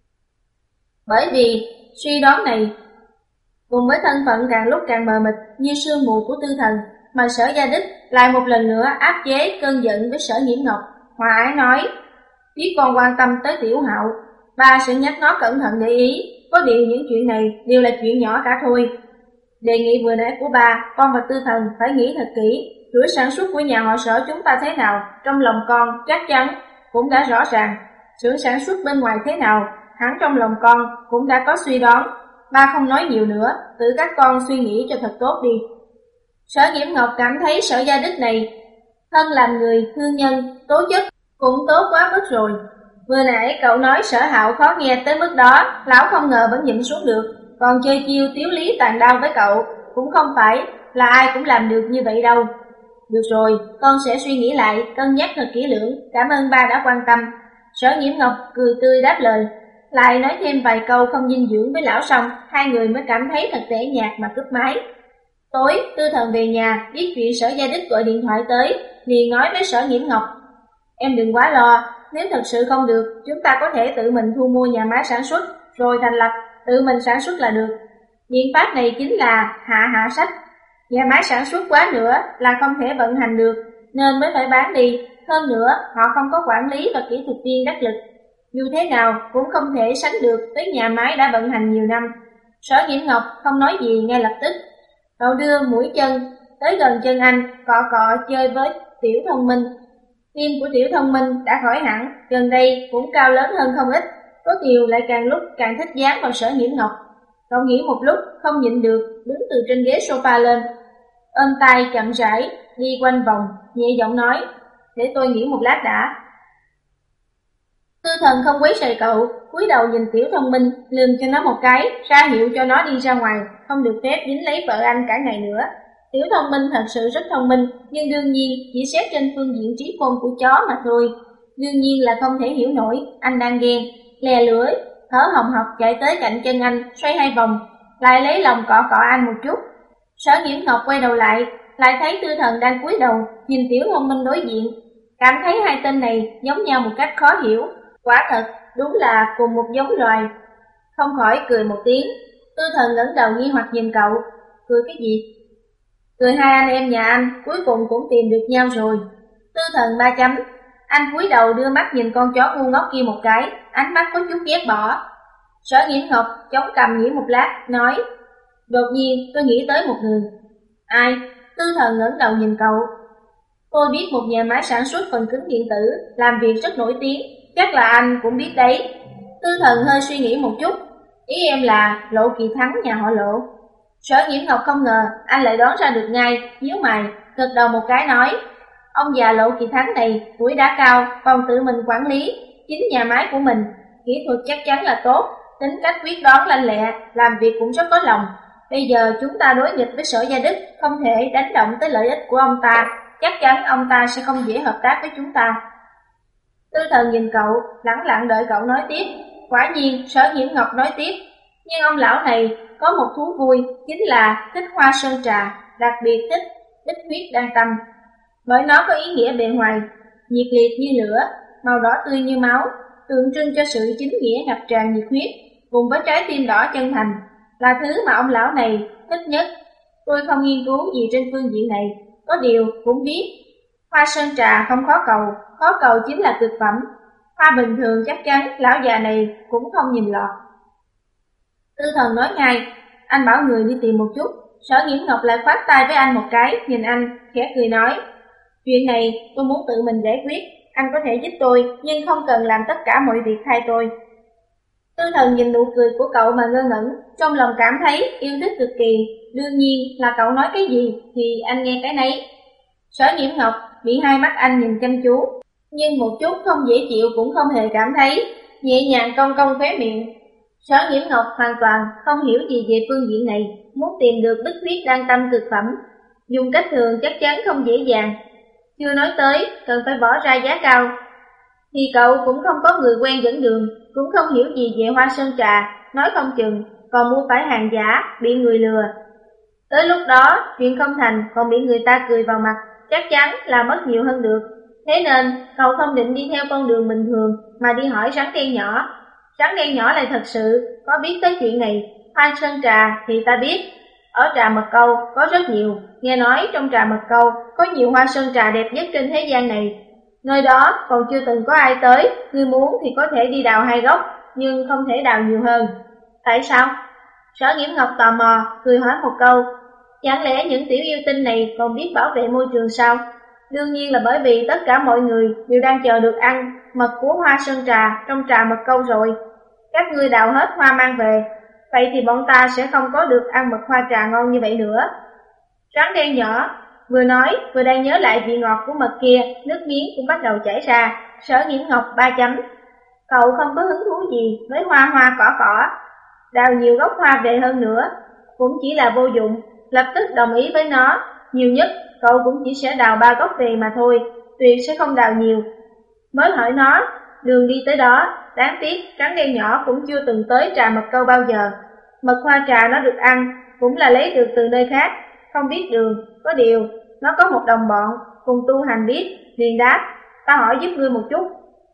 Bởi vì suy đoán này cùng với thân phận càng lúc càng mờ mịt như sương mù của Tư Thần, mà Sở Gia Đích lại một lần nữa áp chế cơn giận với Sở Nhiễm Ngọc. Hòa ái nói: biết con quan tâm tới Tiểu Hạo, ba sẽ nhắc nó cẩn thận để ý, có điều những chuyện này đều là chuyện nhỏ cả thôi. Đề nghị vừa nãy của ba, con và Tư Thần phải nghĩ thật kỹ, chuỗi sản xuất của nhà họ Sở chúng ta thế nào, trong lòng con chắc chắn cũng đã rõ ràng. Xưởng sản xuất bên ngoài thế nào, hẳn trong lòng con cũng đã có suy đoán. Ba không nói nhiều nữa, tự các con suy nghĩ cho thật tốt đi. Sở Nhiễm Ngọc cảm thấy Sở Gia Đích này thân làm người thương nhân, tố chất cũng tốt quá mức rồi. Vừa nãy cậu nói Sở Hạo khó nghe tới mức đó, lão không ngờ vẫn nhịn xuống được, còn chơi chiêu tiếu lý tàn đao với cậu, cũng không phải là ai cũng làm được như vậy đâu. Được rồi, con sẽ suy nghĩ lại, cân nhắc thật kỹ lưỡng, cảm ơn ba đã quan tâm. Sở Nhiễm Ngọc cười tươi đáp lời, lại nói thêm vài câu không dinh dưỡng với lão xong, hai người mới cảm thấy thật tẻ nhạt mà cúp máy. Tối, Tư Thần về nhà, biết chuyện Sở Gia Đích gọi điện thoại tới, liền nói với Sở Nhiễm Ngọc: em đừng quá lo, nếu thật sự không được, chúng ta có thể tự mình thu mua nhà máy sản xuất, rồi thành lập, tự mình sản xuất là được. Biện pháp này chính là hạ hạ sách. Nhà máy sản xuất quá nữa là không thể vận hành được, nên mới phải bán đi. Hơn nữa, họ không có quản lý và kỹ thuật viên đắc lực. Dù thế nào cũng không thể sánh được với nhà máy đã vận hành nhiều năm. Sở Nhiễm Ngọc không nói gì ngay lập tức. Cậu đưa mũi chân tới gần chân anh, cọ cọ chơi với Tiểu Thông Minh. Tim của Tiểu Thông Minh đã khỏi hẳn, gần đây cũng cao lớn hơn không ít, có điều lại càng lúc càng thích dán vào Sở Nhiễm Ngọc. Cậu nghĩ một lúc không nhịn được, đứng từ trên ghế sofa lên, ôm tay chậm rãi đi quanh vòng, nhẹ giọng nói: để tôi nghĩ một lát đã. Tư Thần không quấy rầy cậu, cúi đầu nhìn Tiểu Thông Minh, lườm cho nó một cái, ra hiệu cho nó đi ra ngoài, không được phép dính lấy vợ anh cả ngày nữa. Tiểu Thông Minh thật sự rất thông minh, nhưng đương nhiên chỉ xét trên phương diện trí khôn của chó mà thôi. Đương nhiên là không thể hiểu nổi, anh đang ghen, lè lưỡi, thở hồng hộc chạy tới cạnh chân anh, xoay hai vòng, lại lấy lòng cọ cọ anh một chút. Sở Nhiễm Ngọc quay đầu lại, lại thấy Tư Thần đang cúi đầu, nhìn Tiểu Thông Minh đối diện, cảm thấy hai tên này giống nhau một cách khó hiểu. Quả thật, đúng là cùng một giống loài. Không khỏi cười một tiếng. Tư Thần ngẩng đầu nghi hoặc nhìn cậu. Cười cái gì? Cười hai anh em nhà anh cuối cùng cũng tìm được nhau rồi. Tư Thần ba chấm. Anh cúi đầu đưa mắt nhìn con chó ngu ngốc kia một cái, ánh mắt có chút ghét bỏ. Sở Nhiễm Ngọc chống cằm nghĩ một lát, nói: đột nhiên tôi nghĩ tới một người. Ai? Tư Thần ngẩng đầu nhìn cậu. Tôi biết một nhà máy sản xuất phần cứng điện tử, làm việc rất nổi tiếng, chắc là anh cũng biết đấy. Tư Thần hơi suy nghĩ một chút. Ý em là Lộ Kỳ Thắng nhà họ Lộ. Sở Nhiễm Ngọc không ngờ anh lại đoán ra được ngay, nhíu mày, gật đầu một cái nói: ông già Lộ Kỳ Thắng này tuổi đã cao, còn tự mình quản lý chính nhà máy của mình, kỹ thuật chắc chắn là tốt, tính cách quyết đoán lanh lẹ, làm việc cũng rất có lòng. Bây giờ chúng ta đối nghịch với Sở Gia Đích, không thể đánh động tới lợi ích của ông ta, chắc chắn ông ta sẽ không dễ hợp tác với chúng ta. Tư Thần nhìn cậu, lẳng lặng đợi cậu nói tiếp. Quả nhiên, Sở Nhiễm Ngọc nói tiếp: nhưng ông lão này có một thú vui, chính là thích hoa sơn trà, đặc biệt thích bích huyết đan tâm. Bởi nó có ý nghĩa bề ngoài, nhiệt liệt như lửa, màu đỏ tươi như máu, tượng trưng cho sự chính nghĩa ngập tràn nhiệt huyết, cùng với trái tim đỏ chân thành, là thứ mà ông lão này thích nhất. Tôi không nghiên cứu gì trên phương diện này, có điều cũng biết hoa sơn trà không khó cầu, khó cầu chính là cực phẩm. Hoa bình thường chắc chắn lão già này cũng không nhìn lọt. Tư Thần nói ngay: anh bảo người đi tìm một chút. Sở Nhiễm Ngọc lại khoát tay với anh một cái, nhìn anh, khẽ cười nói: chuyện này tôi muốn tự mình giải quyết, anh có thể giúp tôi, nhưng không cần làm tất cả mọi việc thay tôi. Tư Thần nhìn nụ cười của cậu mà ngơ ngẩn, trong lòng cảm thấy yêu thích cực kỳ. Đương nhiên là cậu nói cái gì thì anh nghe cái nấy. Sở Nhiễm Ngọc bị hai mắt anh nhìn chăm chú, nhưng một chút không dễ chịu cũng không hề cảm thấy, nhẹ nhàng cong cong khóe miệng. Sở Nhiễm Ngọc hoàn toàn không hiểu gì về phương diện này, muốn tìm được bích huyết đan tâm cực phẩm, dùng cách thường chắc chắn không dễ dàng. Chưa nói tới cần phải bỏ ra giá cao, thì cậu cũng không có người quen dẫn đường, cũng không hiểu gì về hoa sơn trà, nói không chừng còn mua phải hàng giả, bị người lừa. Tới lúc đó, chuyện không thành còn bị người ta cười vào mặt, chắc chắn là mất nhiều hơn được. Thế nên, cậu không định đi theo con đường bình thường mà đi hỏi rắn đen nhỏ. Rắn đen nhỏ lại thật sự có biết tới chuyện này. Hoa sơn trà thì ta biết, ở trà mật câu có rất nhiều. Nghe nói trong trà mật câu có nhiều hoa sơn trà đẹp nhất trên thế gian này. Nơi đó còn chưa từng có ai tới, ngươi muốn thì có thể đi đào hai gốc, nhưng không thể đào nhiều hơn. Tại sao? Sở Nghiễm Ngọc tò mò, cười hỏi một câu. Chẳng lẽ những tiểu yêu tinh này còn biết bảo vệ môi trường sao? Đương nhiên là bởi vì tất cả mọi người đều đang chờ được ăn mật của hoa sơn trà trong trà mật câu rồi. Các ngươi đào hết hoa mang về, vậy thì bọn ta sẽ không có được ăn mật hoa trà ngon như vậy nữa. Rắn đen nhỏ vừa nói vừa đang nhớ lại vị ngọt của mật kia, nước miếng cũng bắt đầu chảy ra. Sở Nghiễm Ngọc ba chấm. Cậu không có hứng thú gì với hoa hoa cỏ cỏ, đào nhiều gốc hoa về hơn nữa cũng chỉ là vô dụng. Lập tức đồng ý với nó, nhiều nhất cậu cũng chỉ sẽ đào ba gốc về mà thôi, tuyệt sẽ không đào nhiều. Mới hỏi nó, đường đi tới đó, đáng tiếc rắn đen nhỏ cũng chưa từng tới trà mật câu bao giờ. Mật hoa trà nó được ăn cũng là lấy được từ nơi khác, không biết đường. Có điều, nó có một đồng bọn cùng tu hành biết, liền đáp, ta hỏi giúp ngươi một chút.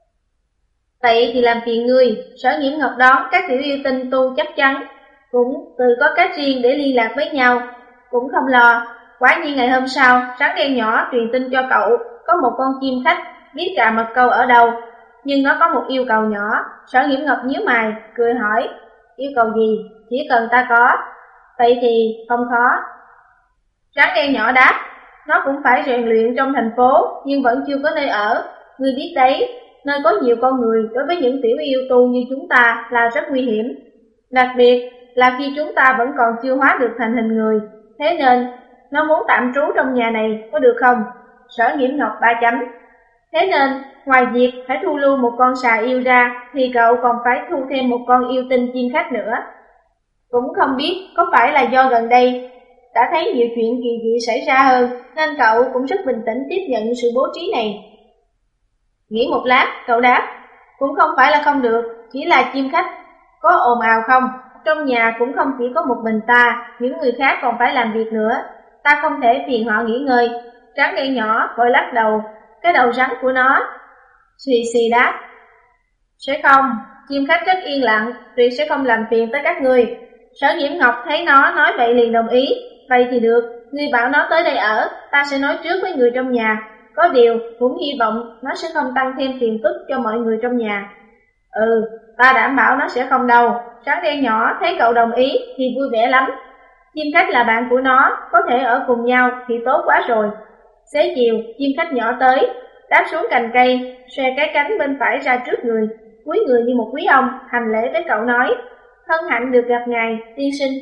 Vậy thì làm phiền ngươi. Sở Nghiễm Ngọc đón các tiểu yêu tinh tu chắc chắn cũng tự có cách riêng để liên lạc với nhau, cũng không lo. Quả nhiên ngày hôm sau, rắn đen nhỏ truyền tin cho cậu có một con chim khách biết trà mật câu ở đâu, nhưng nó có một yêu cầu nhỏ. Sở Nghiễm Ngọc nhíu mày, cười hỏi, yêu cầu gì? Chỉ cần ta có. Vậy thì không khó. Rắn đen nhỏ đáp, nó cũng phải rèn luyện trong thành phố, nhưng vẫn chưa có nơi ở. Ngươi biết đấy, nơi có nhiều con người đối với những tiểu yêu tu như chúng ta là rất nguy hiểm. Đặc biệt là khi chúng ta vẫn còn chưa hóa được thành hình người. Thế nên, nó muốn tạm trú trong nhà này, có được không? Sở Nghiễm Ngọc ba chấm. Thế nên, ngoài việc phải thu lưu một con xà yêu ra, thì cậu còn phải thu thêm một con yêu tinh chim khách nữa. Cũng không biết có phải là do gần đây đã thấy nhiều chuyện kỳ dị xảy ra hơn, nên cậu cũng rất bình tĩnh tiếp nhận sự bố trí này. Nghĩ một lát, cậu đáp, cũng không phải là không được, chỉ là chim khách có ồn ào không? Trong nhà cũng không chỉ có một mình ta, những người khác còn phải làm việc nữa, ta không thể phiền họ nghỉ ngơi. Rắn đen nhỏ vội lắc đầu, cái đầu rắn của nó xì xì đáp, sẽ không, chim khách rất yên lặng, tuyệt sẽ không làm phiền tới các ngươi. Sở Nghiễm Ngọc thấy nó nói vậy liền đồng ý, vậy thì được, ngươi bảo nó tới đây ở, ta sẽ nói trước với người trong nhà. Có điều, cũng hy vọng nó sẽ không tăng thêm phiền phức cho mọi người trong nhà. Ừ, ta đảm bảo nó sẽ không đâu. Rắn đen nhỏ thấy cậu đồng ý thì vui vẻ lắm. Chim khách là bạn của nó, có thể ở cùng nhau thì tốt quá rồi. Xế chiều, chim khách nhỏ tới, đáp xuống cành cây, xòe cái cánh bên phải ra trước người, cúi người như một quý ông, hành lễ với cậu nói, hân hạnh được gặp ngài, tiên sinh.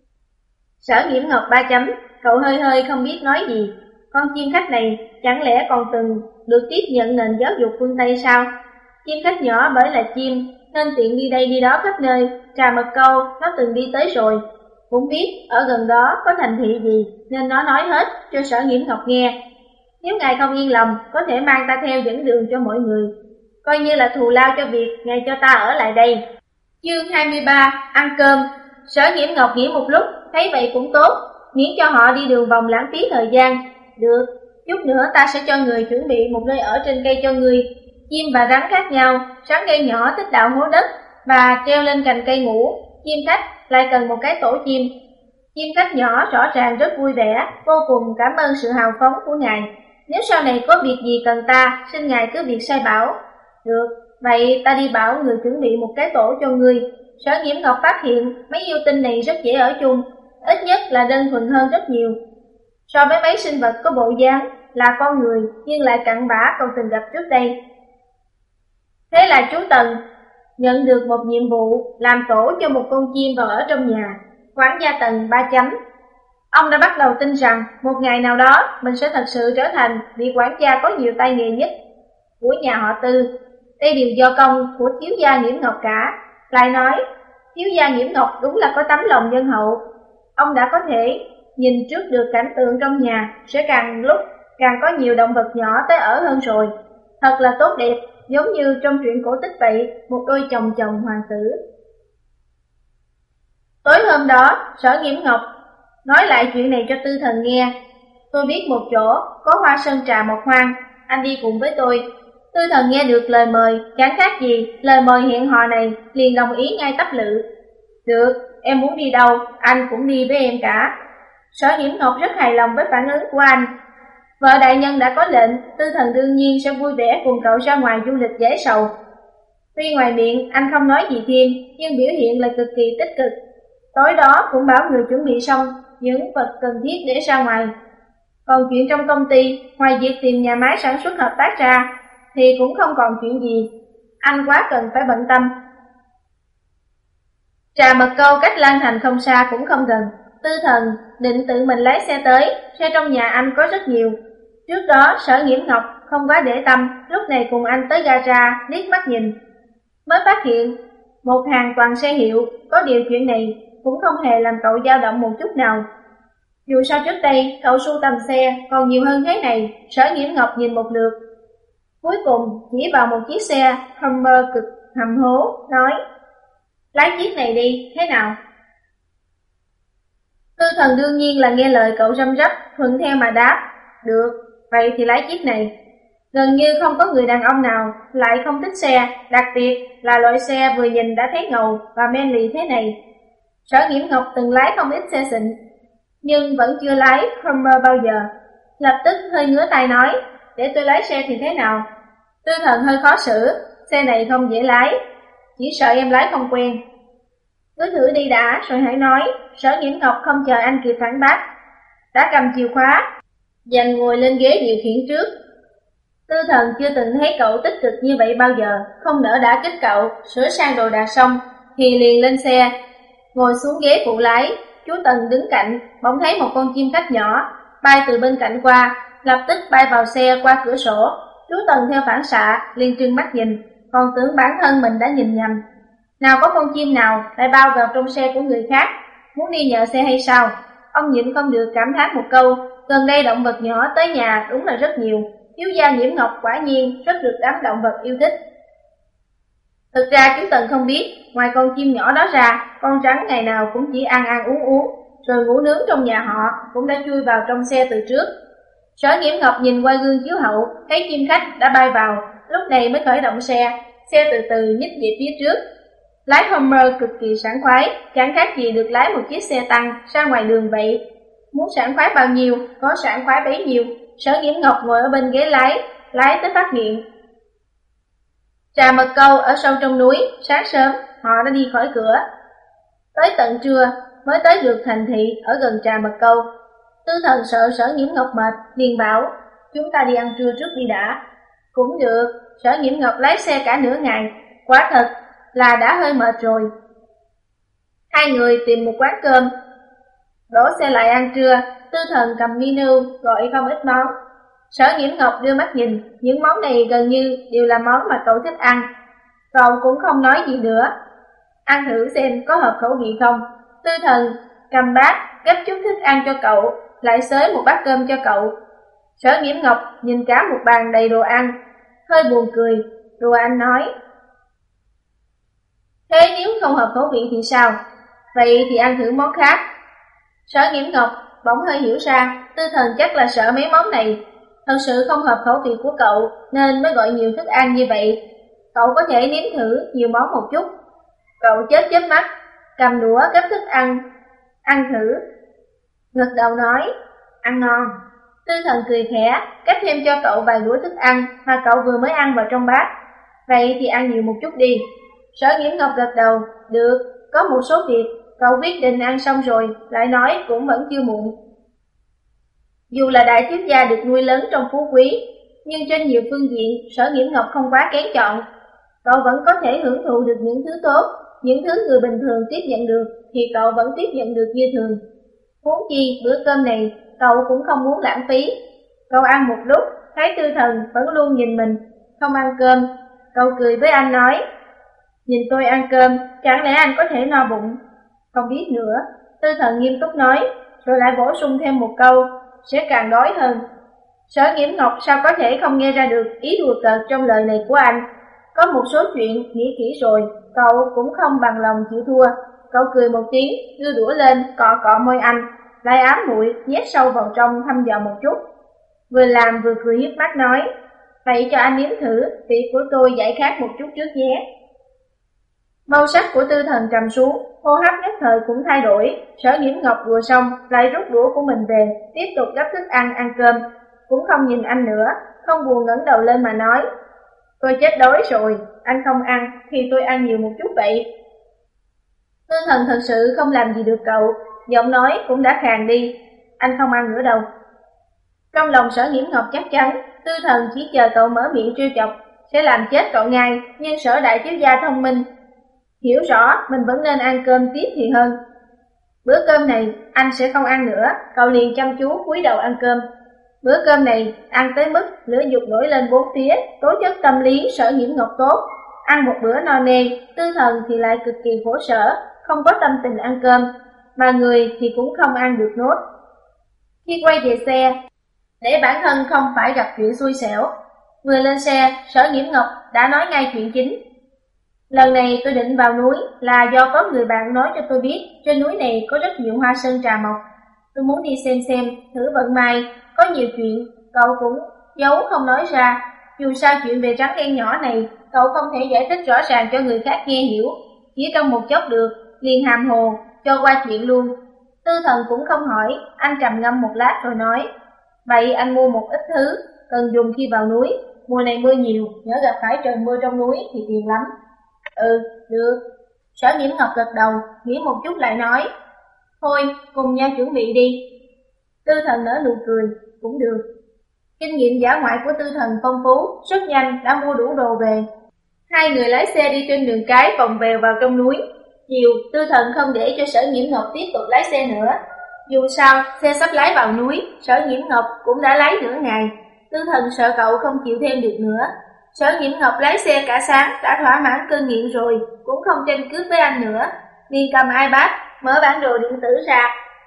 Sở Nghiễm Ngọc ba chấm, cậu hơi hơi không biết nói gì. Con chim khách này chẳng lẽ còn từng được tiếp nhận nền giáo dục phương Tây sao? Chim khách nhỏ bởi là chim nên tiện đi đây đi đó khắp nơi, trà mật câu nó từng đi tới rồi, cũng biết ở gần đó có thành thị gì nên nó nói hết cho Sở Nghiễm Ngọc nghe. Nếu ngài không yên lòng, có thể mang ta theo dẫn đường cho mọi người, coi như là thù lao cho việc ngài cho ta ở lại đây. Chương hai mươi ba, ăn cơm. Sở Nghiễm Ngọc nghĩ một lúc, thấy vậy cũng tốt, miễn cho họ đi đường vòng lãng phí thời gian. Được, chút nữa ta sẽ cho người chuẩn bị một nơi ở trên cây cho ngươi. Chim và rắn khác nhau, rắn đen nhỏ thích đào hố đất và treo lên cành cây ngủ, chim khách lại cần một cái tổ chim. Chim khách nhỏ rõ ràng rất vui vẻ, vô cùng cảm ơn sự hào phóng của ngài. Nếu sau này có việc gì cần ta, xin ngài cứ việc sai bảo. Được, vậy ta đi bảo người chuẩn bị một cái tổ cho ngươi. Sở Nghiễm Ngọc phát hiện mấy yêu tinh này rất dễ ở chung, ít nhất là đơn thuần hơn rất nhiều so với mấy sinh vật có bộ dáng là con người nhưng lại cặn bã còn từng gặp trước đây. Thế là chú Tần nhận được một nhiệm vụ làm tổ cho một con chim vào ở trong nhà. Quản gia Tần ba chấm. Ông đã bắt đầu tin rằng một ngày nào đó mình sẽ thật sự trở thành vị quản gia có nhiều tay nghề nhất của nhà họ Tư. Đây đều do công của thiếu gia Nghiễm Ngọc cả. Lại nói, thiếu gia Nghiễm Ngọc đúng là có tấm lòng nhân hậu. Ông đã có thể nhìn trước được cảnh tượng trong nhà sẽ càng lúc càng có nhiều động vật nhỏ tới ở hơn rồi. Thật là tốt đẹp, giống như trong truyện cổ tích vậy, một đôi chồng chồng hoàng tử. Tối hôm đó, Sở Nghiễm Ngọc nói lại chuyện này cho Tư Thần nghe. Tôi biết một chỗ có hoa sơn trà mọc hoang, anh đi cùng với tôi. Tư Thần nghe được lời mời, chẳng khác gì lời mời hẹn hò này, liền đồng ý ngay tắp lự. Được, em muốn đi đâu, anh cũng đi với em cả. Sở Nhiễm Ngọc rất hài lòng với phản ứng của anh. Vợ đại nhân đã có lệnh, Tư Thần đương nhiên sẽ vui vẻ cùng cậu ra ngoài du lịch giải sầu. Tuy ngoài miệng anh không nói gì thêm, nhưng biểu hiện là cực kỳ tích cực. Tối đó cũng bảo người chuẩn bị xong những vật cần thiết để ra ngoài. Còn chuyện trong công ty, ngoài việc tìm nhà máy sản xuất hợp tác ra, thì cũng không còn chuyện gì. Anh quá cần phải bận tâm. Trà Mật Câu cách Lan Thành không xa cũng không gần. Tư Thần định tự mình lái xe tới, xe trong nhà anh có rất nhiều. Trước đó Sở Nhiễm Ngọc không quá để tâm, lúc này cùng anh tới gara liếc mắt nhìn. Mới phát hiện, một hàng toàn xe hiệu, có điều chuyện này cũng không hề làm cậu dao động một chút nào. Dù sao trước đây cậu sưu tầm xe còn nhiều hơn thế này. Sở Nhiễm Ngọc nhìn một lượt, cuối cùng chỉ vào một chiếc xe Hummer cực hầm hố, nói: lái chiếc này đi, thế nào? Tư Thần đương nhiên là nghe lời cậu răm rắp, thuận theo mà đáp: được, vậy thì lái chiếc này. Gần như không có người đàn ông nào lại không thích xe, đặc biệt là loại xe vừa nhìn đã thấy ngầu và men lì thế này. Sở Nhiễm Ngọc từng lái không ít xe xịn, nhưng vẫn chưa lái Hummer bao giờ. Lập tức hơi ngứa tay nói: để tôi lái xe thì thế nào? Tư Thần hơi khó xử: xe này không dễ lái, chỉ sợ em lái không quen. Cứ thử đi đã rồi hãy nói. Sở Nhiễm Ngọc không chờ anh kịp phản bác, đã cầm chìa khóa, dành ngồi lên ghế điều khiển trước. Tư Thần chưa từng thấy cậu tích cực như vậy bao giờ, không nỡ đả kích cậu. Sửa sang đồ đạc xong thì liền lên xe, ngồi xuống ghế phụ lái. Chú Tần đứng cạnh, bỗng thấy một con chim khách nhỏ bay từ bên cạnh qua, lập tức bay vào xe qua cửa sổ. Chú Tần theo phản xạ liền trừng mắt nhìn, còn tưởng bản thân mình đã nhìn nhầm. Nào có con chim nào lại bao vào trong xe của người khác, muốn đi nhờ xe hay sao? Ông nhịn không được cảm thán một câu, gần đây động vật nhỏ tới nhà đúng là rất nhiều. Thiếu gia Nhiễm Ngọc quả nhiên rất được đám động vật yêu thích. Thực ra chú Tần không biết, ngoài con chim nhỏ đó ra, con rắn ngày nào cũng chỉ ăn ăn uống uống, rồi ngủ nướng trong nhà họ cũng đã chui vào trong xe từ trước. Sở Nhiễm Ngọc nhìn qua gương chiếu hậu, thấy chim khách đã bay vào, lúc này mới khởi động xe. Xe từ từ nhích về phía trước. Lái Hummer cực kỳ sảng khoái, chẳng khác gì được lái một chiếc xe tăng ra ngoài đường vậy. Muốn sảng khoái bao nhiêu, có sảng khoái bấy nhiêu. Sở Nhiễm Ngọc ngồi ở bên ghế lái, lái tới phát nghiện. Trà Mật Câu ở sâu trong núi, sáng sớm họ đã đi khỏi cửa. Tới tận trưa mới tới được thành thị ở gần Trà Mật Câu. Tư Thần sợ Sở Nhiễm Ngọc mệt, liền bảo: chúng ta đi ăn trưa trước đi đã. Cũng được. Sở Nhiễm Ngọc lái xe cả nửa ngày, quả thật là đã hơi mệt rồi. Hai người tìm một quán cơm, đổ xe lại ăn trưa. Tư Thần cầm menu gọi không ít món. Sở Nhiễm Ngọc đưa mắt nhìn, những món này gần như đều là món mà cậu thích ăn. Cậu cũng không nói gì nữa. Ăn thử xem có hợp khẩu vị không. Tư Thần cầm bát gấp chút thức ăn cho cậu, lại xới một bát cơm cho cậu. Sở Nhiễm Ngọc nhìn cả một bàn đầy đồ ăn, hơi buồn cười. Đồ ăn nói: thế nếu không hợp khẩu vị thì sao? Vậy thì ăn thử món khác. Sở Nhiễm Ngọc bỗng hơi hiểu ra, Tư Thần chắc là sợ mấy món này thật sự không hợp khẩu vị của cậu, nên mới gọi nhiều thức ăn như vậy. Cậu có thể nếm thử nhiều món một chút. Cậu chớp chớp mắt, cầm đũa gấp thức ăn, ăn thử, gật đầu nói: ăn ngon. Tư Thần cười khẽ, cắt thêm cho cậu vài đũa thức ăn mà cậu vừa mới ăn vào trong bát. Vậy thì ăn nhiều một chút đi. Sở Nhiễm Ngọc gật đầu: được, có một số việc cậu quyết định ăn xong rồi lại nói cũng vẫn chưa muộn. Dù là đại thiếu gia được nuôi lớn trong phú quý, nhưng trên nhiều phương diện Sở Nhiễm Ngọc không quá kén chọn. Cậu vẫn có thể hưởng thụ được những thứ tốt, những thứ người bình thường tiếp nhận được thì cậu vẫn tiếp nhận được như thường. Huống chi bữa cơm này cậu cũng không muốn lãng phí. Cậu ăn một lúc, thấy Tư Thần vẫn luôn nhìn mình, không ăn cơm. Cậu cười với anh nói: nhìn tôi ăn cơm, chẳng lẽ anh có thể no bụng? Không biết nữa. Tư Thần nghiêm túc nói, rồi lại bổ sung thêm một câu: sẽ càng đói hơn. Sở Nhiễm Ngọc sao có thể không nghe ra được ý đùa cợt trong lời này của anh. Có một số chuyện nghĩ kỹ rồi, cậu cũng không bằng lòng chịu thua. Cậu cười một tiếng, đưa đũa lên, cọ cọ môi anh. lại ám muội nhét sâu vào trong thăm dò một chút. Vừa làm vừa cười hiếp mắt nói, vậy cho anh nếm thử, vị của tôi giải khát một chút trước nhé. Màu sắc của Tư Thần trầm xuống, hô hấp nhất thời cũng thay đổi. Sở Nhiễm Ngọc vừa xong, lại rút đũa của mình về, tiếp tục gấp thức ăn, ăn cơm. Cũng không nhìn anh nữa, không buồn ngẩng đầu lên mà nói, tôi chết đói rồi, anh không ăn, thì tôi ăn nhiều một chút vậy. Tư Thần thật sự không làm gì được cậu, giọng nói cũng đã khàn đi, anh không ăn nữa đâu. Trong lòng Sở Nhiễm Ngọc chắc chắn, Tư Thần chỉ chờ cậu mở miệng trêu chọc, sẽ làm chết cậu ngay, nhưng Sở đại thiếu gia thông minh, hiểu rõ mình vẫn nên ăn cơm tiếp thì hơn. Bữa cơm này anh sẽ không ăn nữa, cậu liền chăm chú cúi đầu ăn cơm. Bữa cơm này ăn tới mức lửa dục nổi lên bốn phía, tố chất tâm lý Sở Nhiễm Ngọc tốt. Ăn một bữa no nê, Tư Thần thì lại cực kỳ khổ sở, không có tâm tình ăn cơm, mà người thì cũng không ăn được nốt. Khi quay về xe, để bản thân không phải gặp chuyện xui xẻo, vừa lên xe, Sở Nhiễm Ngọc đã nói ngay chuyện chính. Lần này tôi định vào núi là do có người bạn nói cho tôi biết trên núi này có rất nhiều hoa sơn trà mộc. Tôi muốn đi xem xem, thử vận may, có nhiều chuyện cậu cũng giấu không nói ra. Dù sao chuyện về trắng đen nhỏ này, cậu không thể giải thích rõ ràng cho người khác nghe hiểu, chỉ trong một chốc được, liền hàm hồ, cho qua chuyện luôn. Tư Thần cũng không hỏi, anh trầm ngâm một lát rồi nói, vậy anh mua một ít thứ, cần dùng khi vào núi, mùa này mưa nhiều, nhớ gặp phải trời mưa trong núi thì phiền lắm. Ừ, được. Sở Nhiễm Ngọc gật đầu, nghĩ một chút lại nói, thôi, cùng nhau chuẩn bị đi. Tư Thần nở nụ cười, cũng được. Kinh nghiệm dã ngoại của Tư Thần phong phú, rất nhanh đã mua đủ đồ về. Hai người lái xe đi trên đường cái vòng vèo vào trong núi. Chiều, Tư Thần không để cho Sở Nhiễm Ngọc tiếp tục lái xe nữa. Dù sao, xe sắp lái vào núi, Sở Nhiễm Ngọc cũng đã lái nửa ngày. Tư Thần sợ cậu không chịu thêm được nữa. Sở Nhiễm Ngọc lái xe cả sáng đã thỏa mãn cơn nghiện rồi, cũng không tranh cướp với anh nữa, liền cầm iPad, mở bản đồ điện tử ra.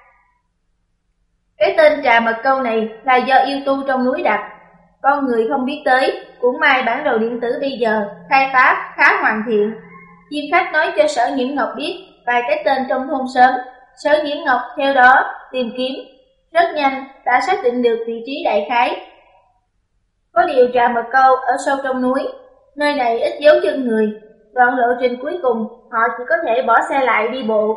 Cái tên trà mật câu này là do yêu tu trong núi đặt, con người không biết tới, cũng may bản đồ điện tử bây giờ khai phá khá hoàn thiện. Chim khách nói cho Sở Nhiễm Ngọc biết vài cái tên trong thôn xóm, Sở Nhiễm Ngọc theo đó tìm kiếm, rất nhanh đã xác định được vị trí đại khái. Có điều trà mật câu ở sâu trong núi, nơi này ít dấu chân người, đoạn lộ trình cuối cùng họ chỉ có thể bỏ xe lại đi bộ.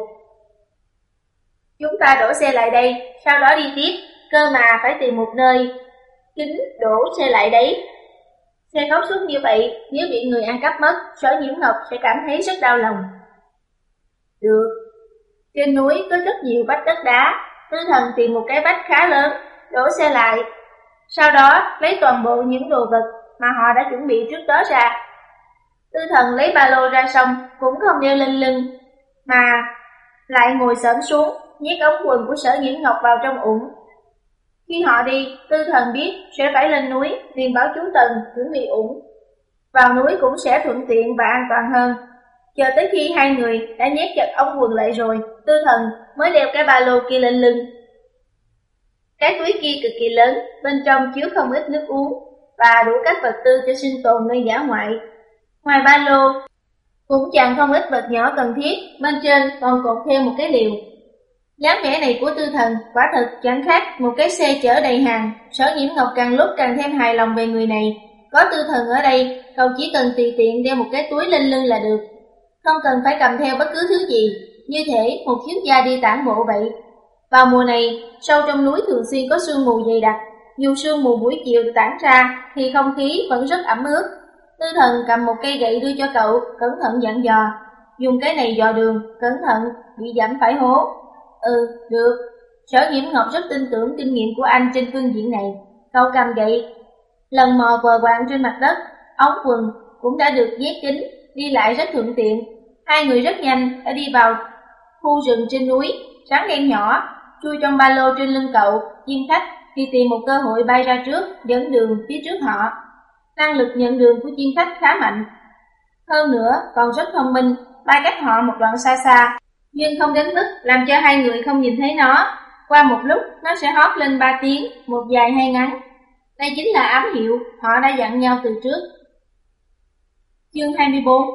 Chúng ta đổ xe lại đây, sau đó đi tiếp, cơ mà phải tìm một nơi kín đổ xe lại đấy. Xe khóc suốt như vậy, nếu bị người ăn cắp mất, Sở Nhiễm Ngọc sẽ cảm thấy rất đau lòng. Được, trên núi có rất nhiều vách đất đá, Tư Thần tìm một cái vách khá lớn, đổ xe lại. Sau đó lấy toàn bộ những đồ vật mà họ đã chuẩn bị trước đó ra. Tư Thần lấy ba lô ra xong cũng không đeo lên lưng, mà lại ngồi xổm xuống, nhét ống quần của Sở Nhiễm Ngọc vào trong ủng. Khi họ đi, Tư Thần biết sẽ phải lên núi, liền bảo chú Tần chuẩn bị ủng. Vào núi cũng sẽ thuận tiện và an toàn hơn. Chờ tới khi hai người đã nhét chặt ống quần lại rồi, Tư Thần mới đeo cái ba lô kia lên lưng. Cái túi kia cực kỳ lớn, bên trong chứa không ít nước uống và đủ các vật tư cho sinh tồn nơi dã ngoại. Ngoài ba lô, cũng chẳng không ít vật nhỏ cần thiết, bên trên còn cột thêm một cái liều. dáng vẻ này của Tư Thần quả thực chẳng khác một cái xe chở đầy hàng. Sở Nhiễm Ngọc càng lúc càng thêm hài lòng về người này. Có Tư Thần ở đây, cậu chỉ cần tùy tiện đeo một cái túi lên lưng là được, không cần phải cầm theo bất cứ thứ gì, như thể một thiếu gia đi tản bộ vậy. Vào mùa này, sâu trong núi thường xuyên có sương mù dày đặc, dù sương mù buổi chiều tản ra thì không khí vẫn rất ẩm ướt. Tư Thần cầm một cây gậy đưa cho cậu, cẩn thận dặn dò, dùng cái này dò đường, cẩn thận, bị dẫm phải hố. Ừ, được. Sở Nhiễm Ngọc rất tin tưởng kinh nghiệm của anh trên phương diện này. Cậu cầm gậy, lần mò vờ quạng trên mặt đất, ống quần cũng đã được nhét kín, đi lại rất thuận tiện. Hai người rất nhanh đã đi vào khu rừng trên núi, rắn đen nhỏ chui trong ba lô trên lưng cậu. Chim khách thì tìm một cơ hội bay ra trước, dẫn đường phía trước họ. Năng lực nhận đường của chim khách khá mạnh, hơn nữa còn rất thông minh, bay cách họ một đoạn xa xa, nhưng không đến mức làm cho hai người không nhìn thấy nó. Qua một lúc nó sẽ hót lên ba tiếng, một dài hay ngắn. Đây chính là ám hiệu họ đã dặn nhau từ trước. Chương hai mươi bốn.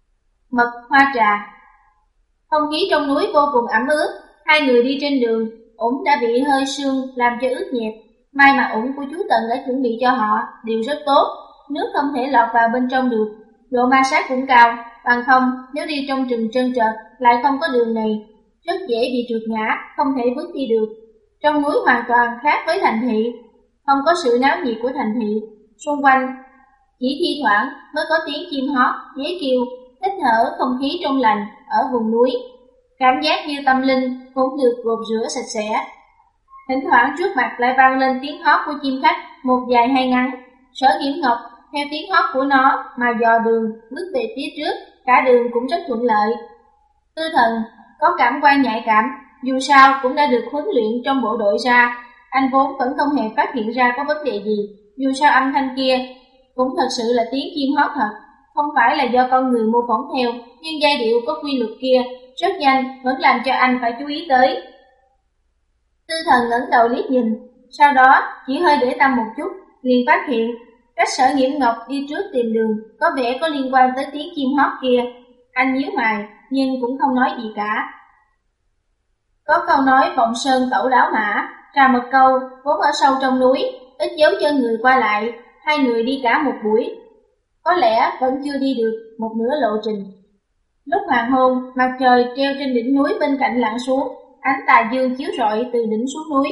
Mật hoa trà. Không khí trong núi vô cùng ẩm ướt. Hai người đi trên đường, ủng đã bị hơi sương làm cho ướt nhẹp. May mà ủng của chú Tần đã chuẩn bị cho họ đều rất tốt, nước không thể lọt vào bên trong được. Độ ma sát cũng cao, bằng không nếu đi trong rừng trơn trượt lại không có đường này, rất dễ bị trượt ngã, không thể bước đi được. Trong núi hoàn toàn khác với thành thị, không có sự náo nhiệt của thành thị, xung quanh chỉ thi thoảng mới có tiếng chim hót, dế kêu, hít thở không khí trong lành ở vùng núi. Cảm giác như tâm linh cũng được gột rửa sạch sẽ. Thỉnh thoảng trước mặt lại vang lên tiếng hót của chim khách, một dài hay ngắn. Sở Nghiễm Ngọc theo tiếng hót của nó mà dò đường bước về phía trước, cả đường cũng rất thuận lợi. Tư Thần có cảm quan nhạy cảm, dù sao cũng đã được huấn luyện trong bộ đội ra, anh vốn vẫn không hề phát hiện ra có vấn đề gì. Dù sao âm thanh kia cũng thật sự là tiếng chim hót thật, không phải là do con người mô phỏng theo, nhưng giai điệu có quy luật kia rất nhanh vẫn làm cho anh phải chú ý tới. Tư Thần ngẩng đầu liếc nhìn, sau đó chỉ hơi để tâm một chút, liền phát hiện cách Sở Nghiễm Ngọc đi trước tìm đường có vẻ có liên quan tới tiếng chim hót kia. Anh nhíu mày nhưng cũng không nói gì cả. Có câu nói vọng sơn tẩu đáo mã, trà mật câu vốn ở sâu trong núi, ít dấu chân người qua lại, hai người đi cả một buổi, có lẽ vẫn chưa đi được một nửa lộ trình. Lúc hoàng hôn, mặt trời treo trên đỉnh núi bên cạnh lặn xuống, ánh tà dương chiếu rọi từ đỉnh xuống núi,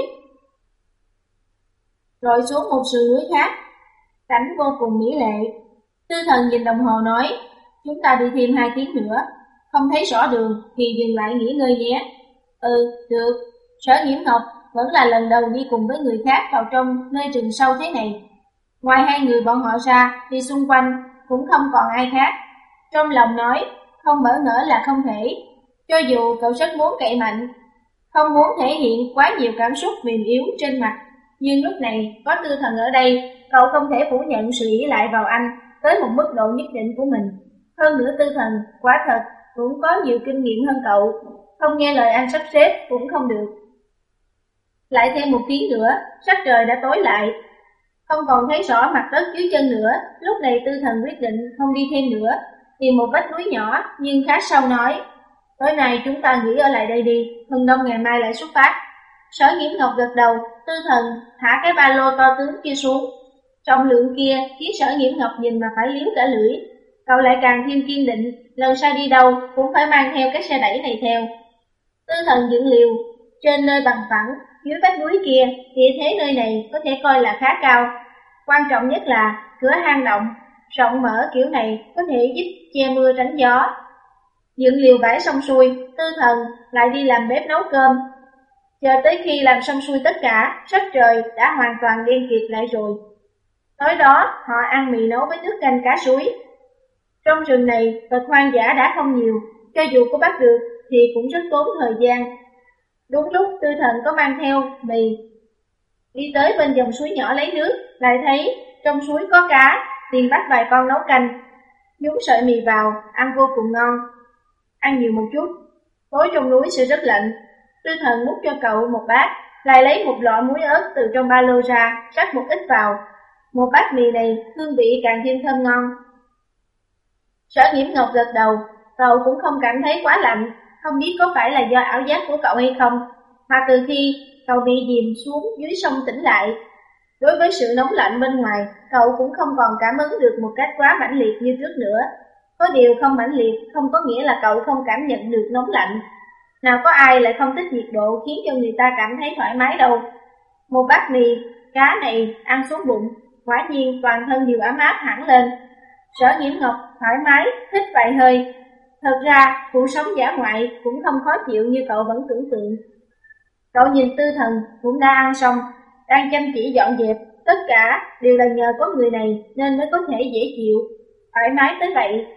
rồi xuống một sườn núi khác, cảnh vô cùng mỹ lệ. Tư Thần nhìn đồng hồ nói, chúng ta đi thêm hai tiếng nữa, không thấy rõ đường thì dừng lại nghỉ ngơi nhé. Ừ, được. Sở Nghiễm Ngọc vẫn là lần đầu đi cùng với người khác vào trong nơi rừng sâu thế này. Ngoài hai người bọn họ ra thì xung quanh cũng không còn ai khác. Trong lòng nói, không bỡ ngỡ là không thể. Cho dù cậu rất muốn cậy mạnh, không muốn thể hiện quá nhiều cảm xúc mềm yếu trên mặt, nhưng lúc này có Tư Thần ở đây, cậu không thể phủ nhận sự ỷ lại vào anh tới một mức độ nhất định của mình. Hơn nữa Tư Thần quả thật cũng có nhiều kinh nghiệm hơn cậu, không nghe lời anh sắp xếp cũng không được. Lại thêm một tiếng nữa, sắc trời đã tối lại, không còn thấy rõ mặt đất dưới chân nữa. Lúc này Tư Thần quyết định không đi thêm nữa, tìm một vách núi nhỏ nhưng khá sâu nói, tối nay chúng ta nghỉ ở lại đây đi, hừng đông ngày mai lại xuất phát. Sở Nghiễm Ngọc gật đầu. Tư Thần thả cái ba lô to tướng kia xuống, trọng lượng kia khiến Sở Nghiễm Ngọc nhìn mà phải liếm cả lưỡi. Cậu lại càng thêm kiên định, lần sau đi đâu cũng phải mang theo cái xe đẩy này theo. Tư Thần dựng liều trên nơi bằng phẳng dưới vách núi kia, địa thế nơi này có thể coi là khá cao. Quan trọng nhất là cửa hang động rộng mở kiểu này có thể giúp che mưa tránh gió. Dựng liều bãi xong xuôi, Tư Thần lại đi làm bếp nấu cơm. Chờ tới khi làm xong xuôi tất cả, sắc trời đã hoàn toàn đen kịt lại rồi. Tối đó họ ăn mì nấu với nước canh cá suối. Trong rừng này vật hoang dã đã không nhiều, cho dù có bắt được thì cũng rất tốn thời gian. Đúng lúc Tư Thần có mang theo mì, đi tới bên dòng suối nhỏ lấy nước, lại thấy trong suối có cá, liền bắt vài con nấu canh, nhúng sợi mì vào, ăn vô cùng ngon. Ăn nhiều một chút, tối trong núi sẽ rất lạnh. Tư Thần múc cho cậu một bát, lại lấy một lọ muối ớt từ trong ba lô ra, rắc một ít vào. Một bát mì này hương vị càng thêm thơm ngon. Sở Nghiễm Ngọc gật đầu, cậu cũng không cảm thấy quá lạnh, không biết có phải là do ảo giác của cậu hay không, mà từ khi cậu bị dìm xuống dưới sông tỉnh lại. Đối với sự nóng lạnh bên ngoài, cậu cũng không còn cảm ứng được một cách quá mãnh liệt như trước nữa. Có điều không mãnh liệt không có nghĩa là cậu không cảm nhận được nóng lạnh. Nào có ai lại không thích nhiệt độ khiến cho người ta cảm thấy thoải mái đâu. Một bát mì, cá này ăn xuống bụng, quả nhiên toàn thân đều ấm áp hẳn lên. Sở Nghiễm Ngọc thoải mái, hít vài hơi. Thật ra, cuộc sống dã ngoại cũng không khó chịu như cậu vẫn tưởng tượng. Cậu nhìn Tư Thần cũng đã ăn xong, đang chăm chỉ dọn dẹp, tất cả đều là nhờ có người này nên mới có thể dễ chịu, thoải mái tới vậy.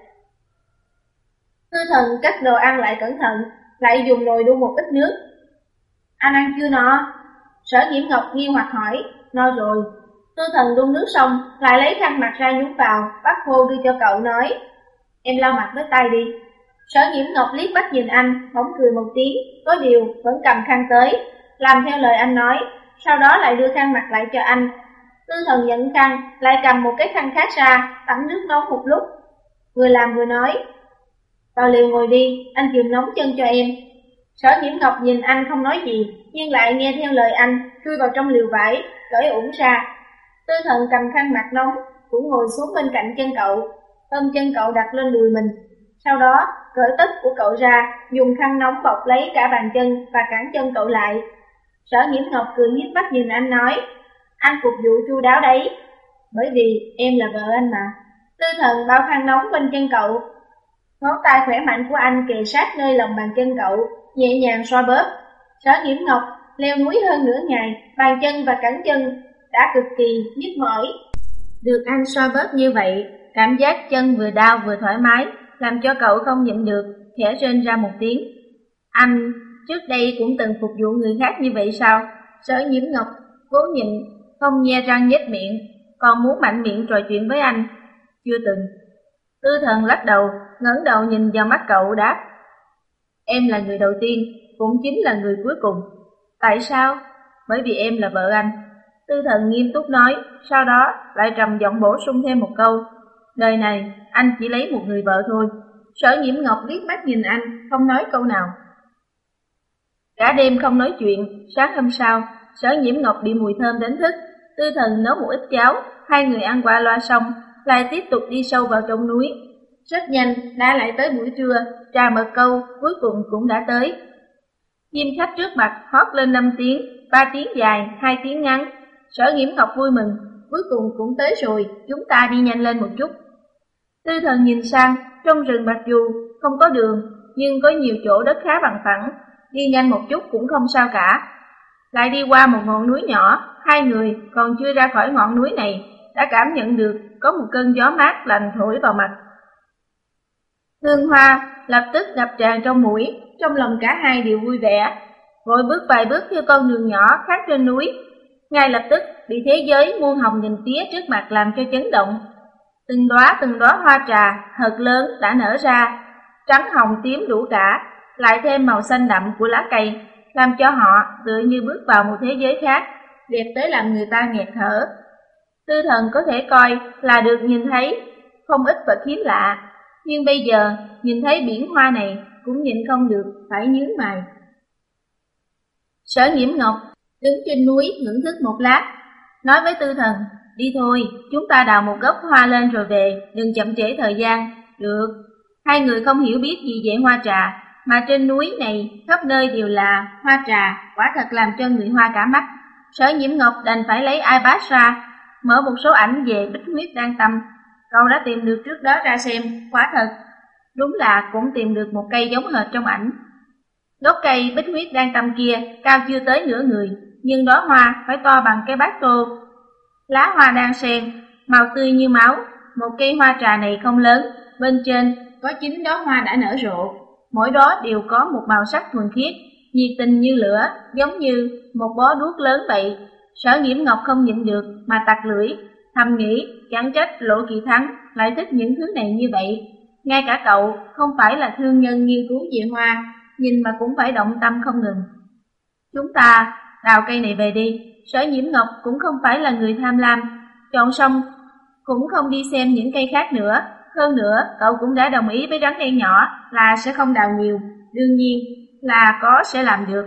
Tư Thần cắt đồ ăn lại cẩn thận, lại dùng nồi đun một ít nước. Anh ăn chưa no? Sở Nghiễm Ngọc nghi hoặc hỏi. No rồi. Tư Thần đun nước xong, lại lấy khăn mặt ra nhúng vào, bắt khô đưa cho cậu nói, em lau mặt với tay đi. Sở Nghiễm Ngọc liếc mắt nhìn anh, bỗng cười một tiếng, có điều vẫn cầm khăn tới, làm theo lời anh nói, sau đó lại đưa khăn mặt lại cho anh. Tư Thần nhận khăn, lại cầm một cái khăn khác ra, tắm nước nóng một lúc, vừa làm vừa nói, vào liều ngồi đi, anh chườm nóng chân cho em. Sở Nghiễm Ngọc nhìn anh không nói gì, nhưng lại nghe theo lời anh, chui vào trong liều vải, cởi ủng ra. Tư Thần cầm khăn mặt nóng, cũng ngồi xuống bên cạnh chân cậu, ôm chân cậu đặt lên đùi mình. Sau đó, cởi tất của cậu ra, dùng khăn nóng bọc lấy cả bàn chân và cẳng chân cậu lại. Sở Nhiễm Ngọc cười hiếp mắt nhìn anh nói, anh phục vụ chu đáo đấy, bởi vì em là vợ anh mà. Tư Thần bao khăn nóng bên chân cậu, ngón tay khỏe mạnh của anh kề sát nơi lòng bàn chân cậu, nhẹ nhàng xoa bóp. Sở Nhiễm Ngọc leo núi hơn nửa ngày, bàn chân và cẳng chân đã cực kỳ nhức mỏi. Được anh xoa bóp như vậy, cảm giác chân vừa đau vừa thoải mái, làm cho cậu không nhịn được, khẽ rên ra một tiếng. Anh trước đây cũng từng phục vụ người khác như vậy sao? Sở Nhiễm Ngọc cố nhịn, không nhe răng nhếch miệng, còn muốn mạnh miệng trò chuyện với anh. Chưa từng. Tư Thần lắc đầu, ngẩng đầu nhìn vào mắt cậu đáp, em là người đầu tiên, cũng chính là người cuối cùng. Tại sao? Bởi vì em là vợ anh. Tư Thần nghiêm túc nói, sau đó lại trầm giọng bổ sung thêm một câu, đời này anh chỉ lấy một người vợ thôi. Sở Nhiễm Ngọc liếc mắt nhìn anh, không nói câu nào. Cả đêm không nói chuyện, sáng hôm sau, Sở Nhiễm Ngọc bị mùi thơm đánh thức. Tư Thần nấu một ít cháo, hai người ăn qua loa xong, lại tiếp tục đi sâu vào trong núi. Rất nhanh đã lại tới buổi trưa, trà mật câu cuối cùng cũng đã tới. Chim khách trước mặt hót lên năm tiếng, ba tiếng dài, hai tiếng ngắn. Sở Nhiễm Ngọc vui mừng, cuối cùng cũng tới rồi, chúng ta đi nhanh lên một chút. Tư Thần nhìn sang, trong rừng mặc dù không có đường, nhưng có nhiều chỗ đất khá bằng phẳng, đi nhanh một chút cũng không sao cả. Lại đi qua một ngọn núi nhỏ, hai người còn chưa ra khỏi ngọn núi này, đã cảm nhận được có một cơn gió mát lành thổi vào mặt. Hương hoa lập tức ngập tràn trong mũi, trong lòng cả hai đều vui vẻ, vội bước vài bước theo con đường nhỏ khác trên núi. Ngay lập tức bị thế giới muôn hồng nghìn tía trước mặt làm cho chấn động. Từng đóa từng đóa hoa trà thật lớn đã nở ra, trắng hồng tím đủ cả, lại thêm màu xanh đậm của lá cây, làm cho họ tựa như bước vào một thế giới khác, đẹp tới làm người ta nghẹt thở. Tư Thần có thể coi là được nhìn thấy không ít vật hiếm lạ, nhưng bây giờ nhìn thấy biển hoa này cũng nhịn không được phải nhướng mày. Sở Nhiễm Ngọc đứng trên núi thưởng thức một lát, nói với Tư Thần, đi thôi, chúng ta đào một gốc hoa lên rồi về, đừng chậm trễ thời gian. Được. Hai người không hiểu biết gì về hoa trà, mà trên núi này khắp nơi đều là hoa trà, quả thật làm cho người hoa cả mắt. Sở Nhiễm Ngọc đành phải lấy iPad ra, mở một số ảnh về Bích Huyết Đan Tâm. Cậu đã tìm được trước đó ra xem, quả thật, đúng là cũng tìm được một cây giống hệt trong ảnh. Gốc cây Bích Huyết Đan Tâm kia cao chưa tới nửa người, nhưng đóa hoa phải to bằng cái bát tô. Lá hoa đan xen, màu tươi như máu. Một cây hoa trà này không lớn, bên trên có chín đóa hoa đã nở rộ, mỗi đóa đều có một màu sắc thuần khiết, nhiệt tình như lửa, giống như một bó đuốc lớn vậy. Sở Nhiễm Ngọc không nhịn được mà tặc lưỡi, thầm nghĩ chẳng trách Lộ Kỳ Thắng lại thích những thứ này như vậy. Ngay cả cậu không phải là thương nhân nghiên cứu về hoa, nhìn mà cũng phải động tâm không ngừng. Chúng ta đào cây này về đi. Sở Nhiễm Ngọc cũng không phải là người tham lam, chọn xong cũng không đi xem những cây khác nữa. Hơn nữa, cậu cũng đã đồng ý với rắn đen nhỏ là sẽ không đào nhiều, đương nhiên là có sẽ làm được.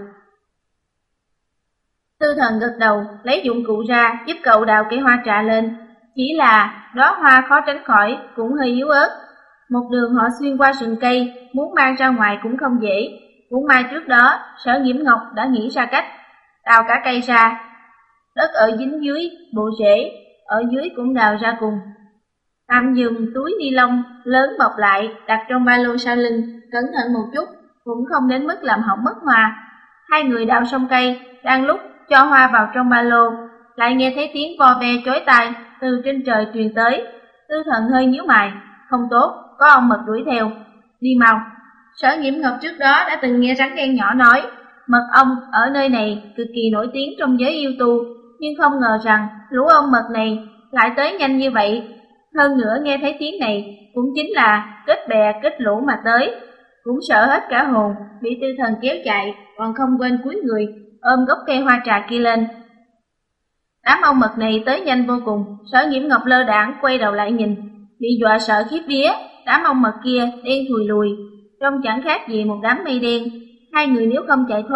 Tư Thần gật đầu, lấy dụng cụ ra giúp cậu đào cây hoa trà lên. Chỉ là đóa hoa khó tránh khỏi cũng hơi yếu ớt. Một đường họ xuyên qua sừng cây, muốn mang ra ngoài cũng không dễ. Cũng may trước đó, Sở Nhiễm Ngọc đã nghĩ ra cách đào cả cây ra. Đất ở dính dưới, bộ rễ ở dưới cũng đào ra cùng. Tạm dùng túi ni lông lớn bọc lại, đặt trong ba lô sau lưng, cẩn thận một chút, cũng không đến mức làm hỏng mất hoa. Hai người đào xong cây, đang lúc cho hoa vào trong ba lô, lại nghe thấy tiếng vo ve chói tai từ trên trời truyền tới. Tư Thần hơi nhíu mày, không tốt, có ong mật đuổi theo, đi mau. Sở Nhiễm Ngọc trước đó đã từng nghe rắn đen nhỏ nói, mật ong ở nơi này cực kỳ nổi tiếng trong giới yêu tu, nhưng không ngờ rằng lũ ong mật này lại tới nhanh như vậy. Hơn nữa nghe thấy tiếng này cũng chính là kết bè kết lũ mà tới, cũng sợ hết cả hồn, bị Tư Thần kéo chạy, còn không quên cúi người ôm gốc cây hoa trà kia lên. Đám ong mật này tới nhanh vô cùng. Sở Nhiễm Ngọc lơ đãng quay đầu lại nhìn, bị dọa sợ khiếp vía. Đám ong mật kia đen thùi lùi, trông chẳng khác gì một đám mây đen. Hai người nếu không chạy thoát,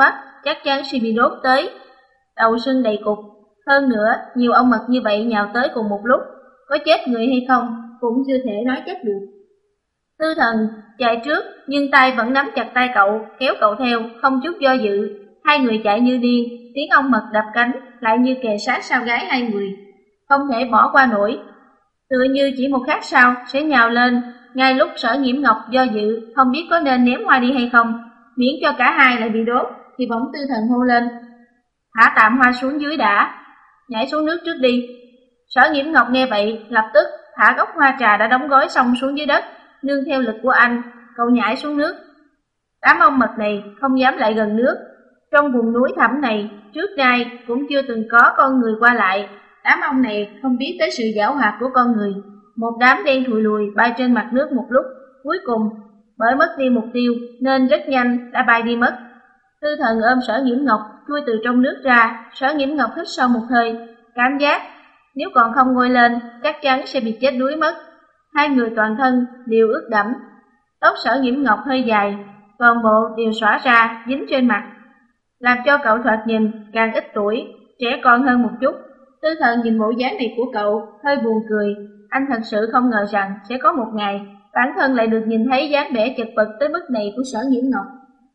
chắc chắn sẽ bị đốt tới đầu sưng đầy cục. Hơn nữa, nhiều ong mật như vậy nhào tới cùng một lúc, có chết người hay không cũng chưa thể nói chắc được. Tư Thần chạy trước, nhưng tay vẫn nắm chặt tay cậu, kéo cậu theo, không chút do dự. Hai người chạy như điên, tiếng ong mật đập cánh lại như kề sát sau gáy hai người, không thể bỏ qua nổi. Tựa như chỉ một khắc sau sẽ nhào lên. Ngay lúc Sở Nhiễm Ngọc do dự, không biết có nên ném hoa đi hay không, miễn cho cả hai lại bị đốt, thì bỗng Tư Thần hô lên: "Thả tạm hoa xuống dưới đã, nhảy xuống nước trước đi." Sở Nhiễm Ngọc nghe vậy, lập tức thả gốc hoa trà đã đóng gói xong xuống dưới đất, nương theo lực của anh, cậu nhảy xuống nước. Đám ong mật này không dám lại gần nước. Trong vùng núi thẳm này, trước nay cũng chưa từng có con người qua lại. Đám ong này không biết tới sự giảo hoạt của con người. Một đám đen thùi lùi bay trên mặt nước một lúc, cuối cùng bởi mất đi mục tiêu nên rất nhanh đã bay đi mất. Tư Thần ôm Sở Nhiễm Ngọc chui từ trong nước ra. Sở Nhiễm Ngọc hít sâu một hơi, cảm giác nếu còn không ngoi lên chắc chắn sẽ bị chết đuối mất. Hai người toàn thân đều ướt đẫm. Tóc Sở Nhiễm Ngọc hơi dài, toàn bộ đều xõa ra dính trên mặt, làm cho cậu thoạt nhìn càng ít tuổi, trẻ con hơn một chút. Tư Thần nhìn bộ dáng này của cậu, hơi buồn cười. Anh thật sự không ngờ rằng sẽ có một ngày bản thân lại được nhìn thấy dáng vẻ chật vật tới mức này của Sở Nhiễm Ngọc.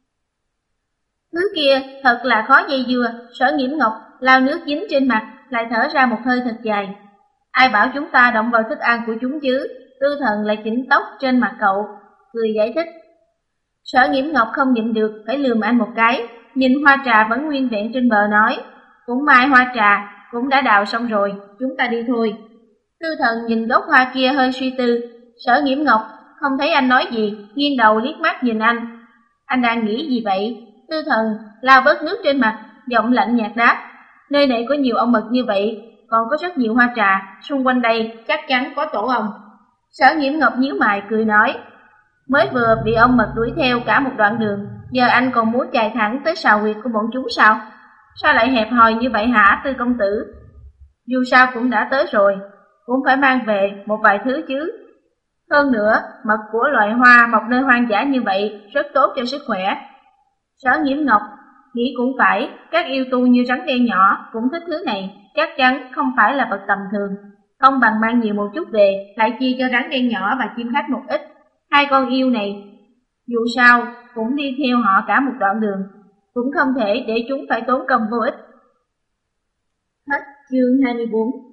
Thứ kia thật là khó dây dưa. Sở Nhiễm Ngọc lau nước dính trên mặt, lại thở ra một hơi thật dài. Ai bảo chúng ta động vào thức ăn của chúng chứ? Tư Thần lại chỉnh tóc trên mặt cậu, cười giải thích. Sở Nhiễm Ngọc không nhịn được phải lườm anh một cái, nhìn hoa trà vẫn nguyên vẹn trên bờ nói: "Cũng may hoa trà cũng đã đào xong rồi, chúng ta đi thôi." Tư Thần nhìn gốc hoa kia hơi suy tư. Sở Nhiễm Ngọc không thấy anh nói gì, nghiêng đầu liếc mắt nhìn anh. Anh đang nghĩ gì vậy? Tư Thần lau bớt nước trên mặt, giọng lạnh nhạt đáp: "Nơi này có nhiều ong mật như vậy, còn có rất nhiều hoa trà, xung quanh đây chắc chắn có tổ ong." Sở Nhiễm Ngọc nhíu mày cười nói: "Mới vừa bị ong mật đuổi theo cả một đoạn đường, giờ anh còn muốn chạy thẳng tới sào huyệt của bọn chúng sao? Sao lại hẹp hòi như vậy hả Tư công tử? Dù sao cũng đã tới rồi, cũng phải mang về một vài thứ chứ. Hơn nữa, mật của loài hoa mọc nơi hoang dã như vậy rất tốt cho sức khỏe." Sở Nhiễm Ngọc nghĩ cũng phải, các yêu tu như rắn đen nhỏ cũng thích thứ này, chắc chắn không phải là vật tầm thường. Không bằng mang nhiều một chút về, lại chia cho rắn đen nhỏ và chim khách một ít. Hai con yêu này dù sao cũng đi theo họ cả một đoạn đường, cũng không thể để chúng phải tốn công vô ích. Hết chương hai mươi bốn.